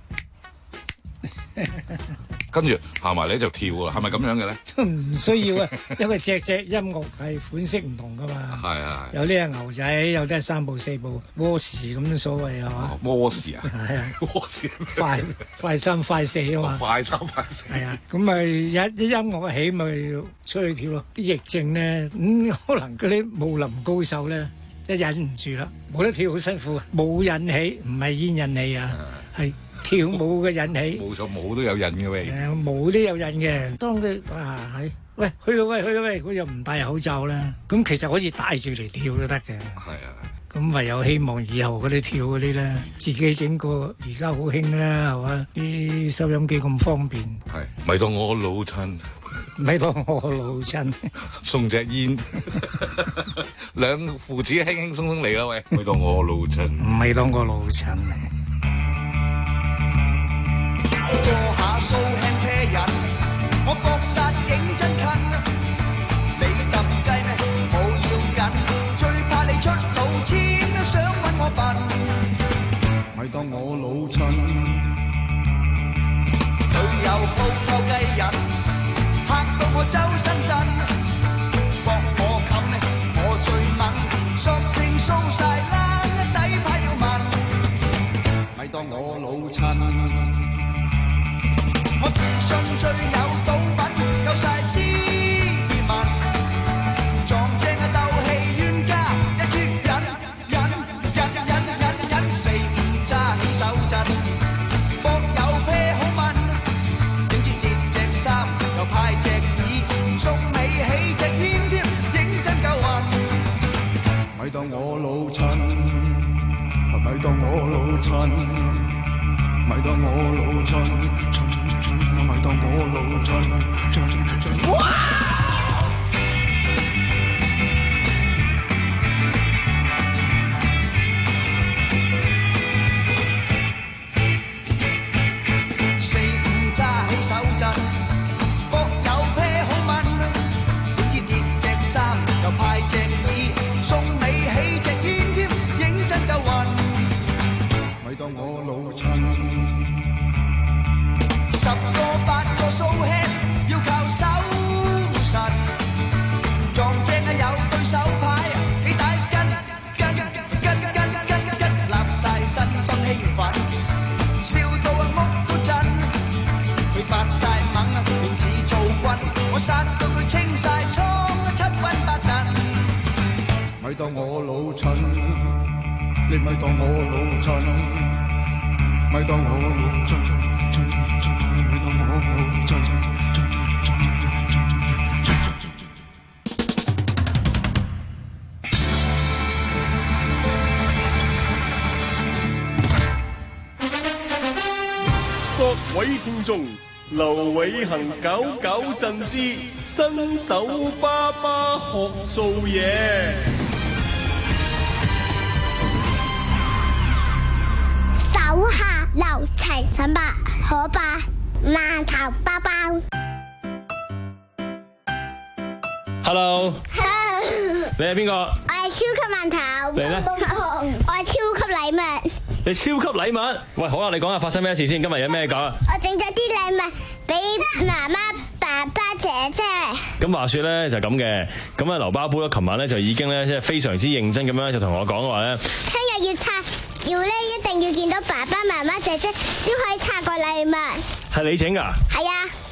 跟住行埋你就跳啦，係咪咁樣嘅咧？ 唔需要啊，因為隻隻音樂係款式唔同噶嘛。 係啊， 有啲係牛仔，有啲係三步四步窩時咁所謂係嘛？ 窩時啊？ 係啊， 窩時快快三快四啊嘛。 快三快四。 係啊，咁咪一啲音樂起咪出去跳咯。啲疫症咧，咁可能嗰啲武林高手咧，即係忍唔住啦，冇得跳好辛苦啊，冇引起，唔係煙引起啊，係。跳舞嘅引起， 冇錯，舞都有癮嘅喂。 誒，舞都有癮嘅。當佢哇係，喂去到喂去到喂，佢又唔戴口罩啦。咁其實可以戴住嚟跳都得嘅。 係啊。 咁唯有希望以後嗰啲跳嗰啲咧，自己整個而家好興啦，係嘛？啲收音機咁方便。 係，咪當我老親， 咪當我老親， 送隻煙，兩父子輕輕鬆鬆嚟啦喂，咪當我老親， 唔係當我老親。 過下數輕啤人，我覺實認真近。你咁雞咩？冇要緊，最怕你出老千，想揾我笨。咪當我老親。佢有鋪頭雞人，嚇到我周身震。搏我冚咩？我最猛，索性掃晒冷，底牌要問。咪當我老親。我自信最有賭品，夠晒斯文，撞正嘅鬥氣冤家，一於忍忍忍忍忍忍，四五揸起手震，搏有啤好問，點知跌隻衫又派隻耳，送尾起隻天添，認真夠運，咪當我老親，咪當我老親，咪當我老親。咪當我老親，哇！四五揸起手震，搏有啤好問，點知跌隻衫又派隻耳，送你起隻煙添，認真就暈，咪當我老親。十個八個蘇輕要靠手神，撞正係有對手牌，幾大根根根根根根立晒身心興奮，笑到啊屋都震，佢發晒猛啊面似做軍，我殺到佢清晒倉七分八突，咪當我老親，你咪當我老親，咪當我老親。 各位聽眾，劉偉恒搞搞震之新手爸爸學做嘢。 手下留情，陳伯可伯饅頭包包。 Hello， Hello， 你係邊個？ 我係超級饅頭。 你咧？ 我係超級禮物。 你超級禮物？喂，好啦，你講下發生咩事先？今日有咩講啊？ 我整咗啲禮物俾媽媽、爸爸、姐姐。 咁話說咧就咁嘅，咁啊劉包煲咧，琴晚咧就已經咧即係非常之認真咁樣就同我講話咧， 聽日要拆，要咧一定要見到爸爸媽媽姐姐先可以拆個禮物。 係你整噶？ 係啊。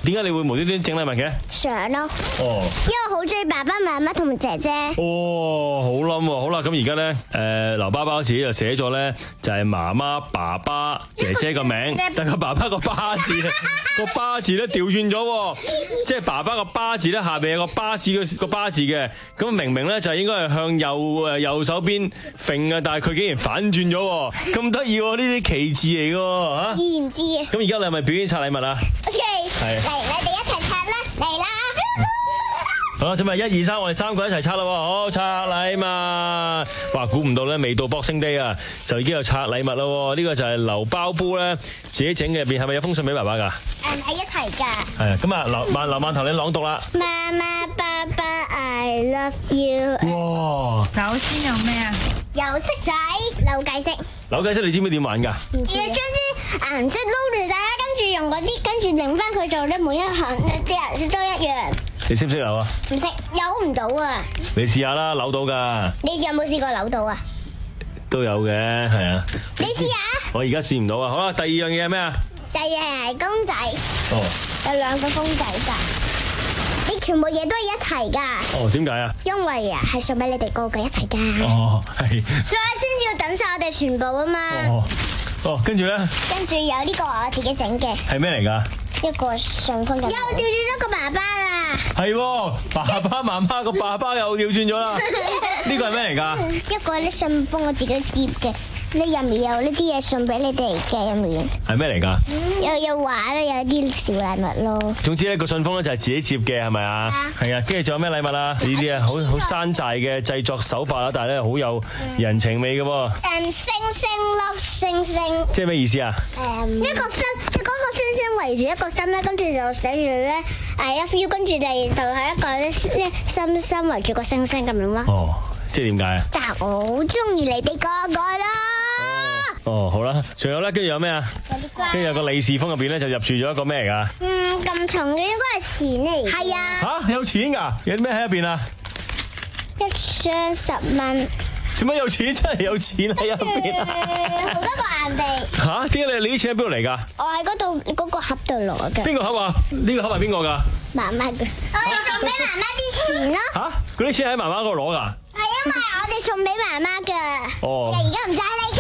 點解你會無端端整禮物嘅？ 想咯。 哦。 因為好中意爸爸媽媽同埋姐姐。 哦，好冧喎！好啦，咁而家咧，誒劉包包自己就寫咗咧，就係媽媽、爸爸、姐姐個名，但係個爸爸個巴字咧，個巴字咧調轉咗，即係爸爸個巴字咧下邊有個巴士嘅個巴字嘅，咁明明咧就係應該係向右誒右手邊揈嘅，但係佢竟然反轉咗，咁得意喎！呢啲奇字嚟嘅嚇。 知唔知啊？ 咁而家你係咪表演拆禮物啊 ？OK， 係。 嚟，你哋一齊拆啦，嚟啦！ 好啦，咁啊，一二三，我哋三個一齊拆啦，好，拆禮物。哇，估唔到咧，未到 Boxing Day 啊，就已經有拆禮物啦。呢個就係劉包煲咧自己整嘅，入邊係咪有封信俾爸爸噶？ 誒，係一齊噶。 係啊，咁啊，劉萬劉萬頭你朗讀啦。 媽媽、爸爸 ，I love you。 哇！ 首先有咩啊？有色仔，扭計骰。 扭計骰你知唔知點玩噶？ 要將啲顏色撈亂晒啦，跟住用嗰啲，跟住擰翻佢做咧，每一行啲顏色都一樣。 你識唔識扭啊？ 唔識，扭唔到啊！ 你試下啦，扭到噶。 你有冇試過扭到啊？ 都有嘅，係啊。 你試下。 我而家試唔到啊！好啦，第二樣嘢係咩啊？ 第二樣係公仔。 哦。有兩個公仔㗎，你全部嘢都係一齊㗎。 哦，點解啊？ 因為啊，係送俾你哋個個一齊㗎。 哦，係。 所以先要等晒我哋全部啊嘛。 哦。哦，跟住咧？ 跟住有呢個我自己整嘅。 係咩嚟㗎？ 一個順豐嘅。又調轉咗個爸爸啦。係， 爸爸媽媽個爸爸又調轉咗啦。呢個係咩嚟㗎？ 一個咧順豐我自己接嘅。呢入面有呢啲嘢送俾你哋嘅入面。係咩嚟㗎？有有畫啦，有啲小禮物咯。總之呢個信封咧就係自己接嘅，係咪啊？係啊，跟住仲有咩禮物啊？呢啲啊，好好山寨嘅製作手法啦，但係咧好有人情味嘅喎。誒，星星粒星星。即係咩意思啊？誒，一個星，嗰個星星圍住一個心咧，跟住就寫住咧，I love you，跟住就就係一個咧心心圍住個星星咁樣咯。哦，即係點解啊？就係我好中意你哋個個咯。哦，好啦，仲有咧，跟住有咩啊？跟住有個利是封入邊咧，就入住咗一個咩嚟噶？嗯，咁重嘅應該係錢嚟。係啊。吓，有錢噶？有咩喺入邊啊？一箱十蚊。做乜有錢？真係有錢喺入邊啊！好多個硬幣。吓？點解你你啲錢喺邊度嚟噶？我喺嗰度嗰個盒度攞嘅。邊個盒啊？呢個盒係邊個噶？媽媽嘅。我哋送俾媽媽啲錢咯。吓？嗰啲錢喺媽媽嗰度攞噶？係因為我哋送俾媽媽嘅。哦。而家唔使你。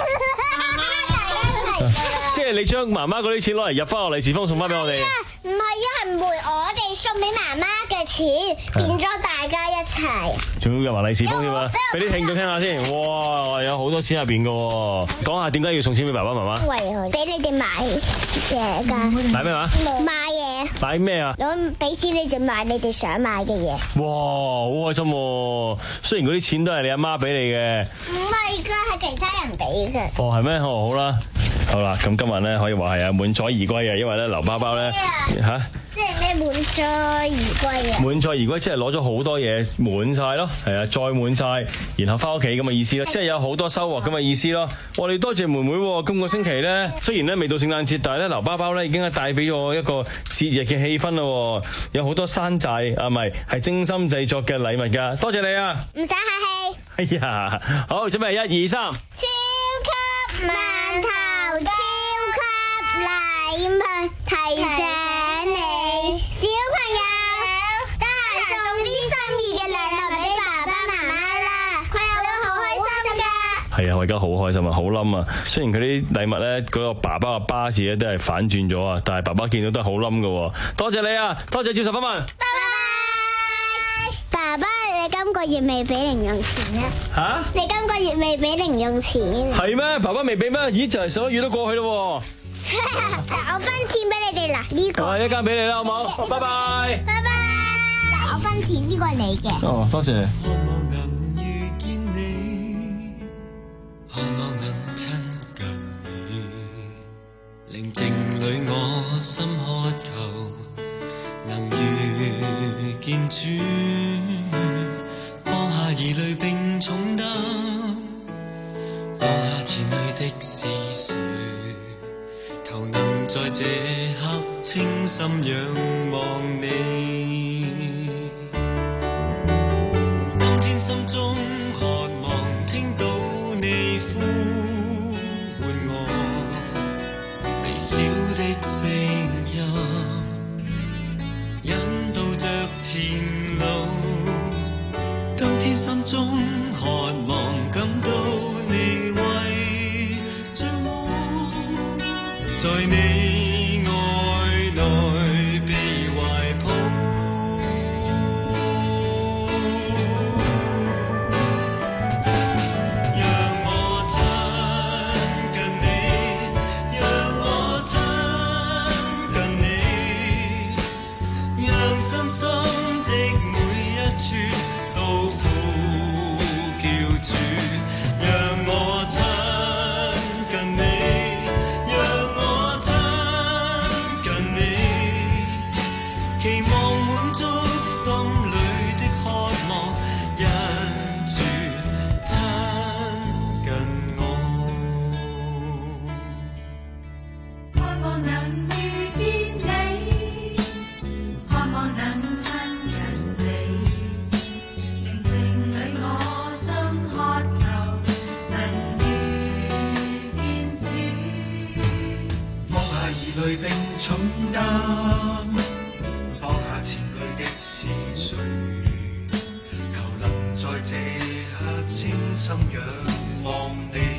即係你將媽媽嗰啲錢攞嚟入翻落利是封送翻俾我哋。唔係啊，係唔會我哋送俾媽媽嘅錢變咗大家一齊。仲要入埋利是封添啊！俾啲聽眾聽下先。哇，有好多錢入邊噶。講下點解要送錢俾爸爸媽媽？為俾你哋買嘢噶。買咩話？買嘢。買咩啊？攞俾錢你哋買你哋想買嘅嘢。哇，好開心喎！雖然嗰啲錢都係你阿媽俾你嘅。唔係噶，係其他人俾嘅。哦，係咩？哦，好啦。好啦，咁今日咧可以話係啊滿載而歸啊，因為咧劉包包咧吓，即係咩滿載而歸啊？滿載而歸即係攞咗好多嘢滿晒咯，係啊，再滿晒，然後翻屋企咁嘅意思咯，即係有好多收穫咁嘅意思咯。我哋多謝妹妹，今個星期咧雖然咧未到聖誕節，但係咧劉包包咧已經係帶俾我一個節日嘅氣氛咯，有好多山寨啊，唔係係精心製作嘅禮物噶，多謝你啊！唔使客氣。哎呀，好，準備一二三，超級饅頭。超級禮物提醒你，小朋友得閒送啲心意嘅禮物俾爸爸媽媽啦，佢哋都好開心噶。係啊，我而家好開心啊，好冧啊！雖然佢啲禮物咧，嗰個爸爸嘅巴士咧都係反轉咗啊，但係爸爸見到都係好冧噶。多謝你啊，多謝趙十分文。拜拜。爸爸，你今個月未俾零用錢啊？吓？你今個月未俾零用錢？係咩？爸爸未俾咩？咦，就係十一月都過去咯。我分錢俾你哋啦，呢個。我一間俾你啦，好冇？好，拜拜。拜拜。嗱，我分錢，呢個係你嘅。哦，多謝。渴望能遇見你，渴望能親近你，寧靜裏我心渴求，能遇見主。放下疑慮並重擔，放下前去的是誰，求能在這刻清心仰望你。今天心中渴望聽到你呼喚我，微小的聲音前路，今天心中渴望感到你為着我，在你愛內被懷抱，讓我親近你，讓我親近你，讓深深的每一處都呼叫主，讓我親近你，讓我親近你，期望滿足心裏的渴望，因主親近我。 渴望能遇見你，渴望能親近你，寧靜裏我心渴求能遇見主。 放下疑慮並重擔，放下前慮的是誰，求能在這刻清心仰望你。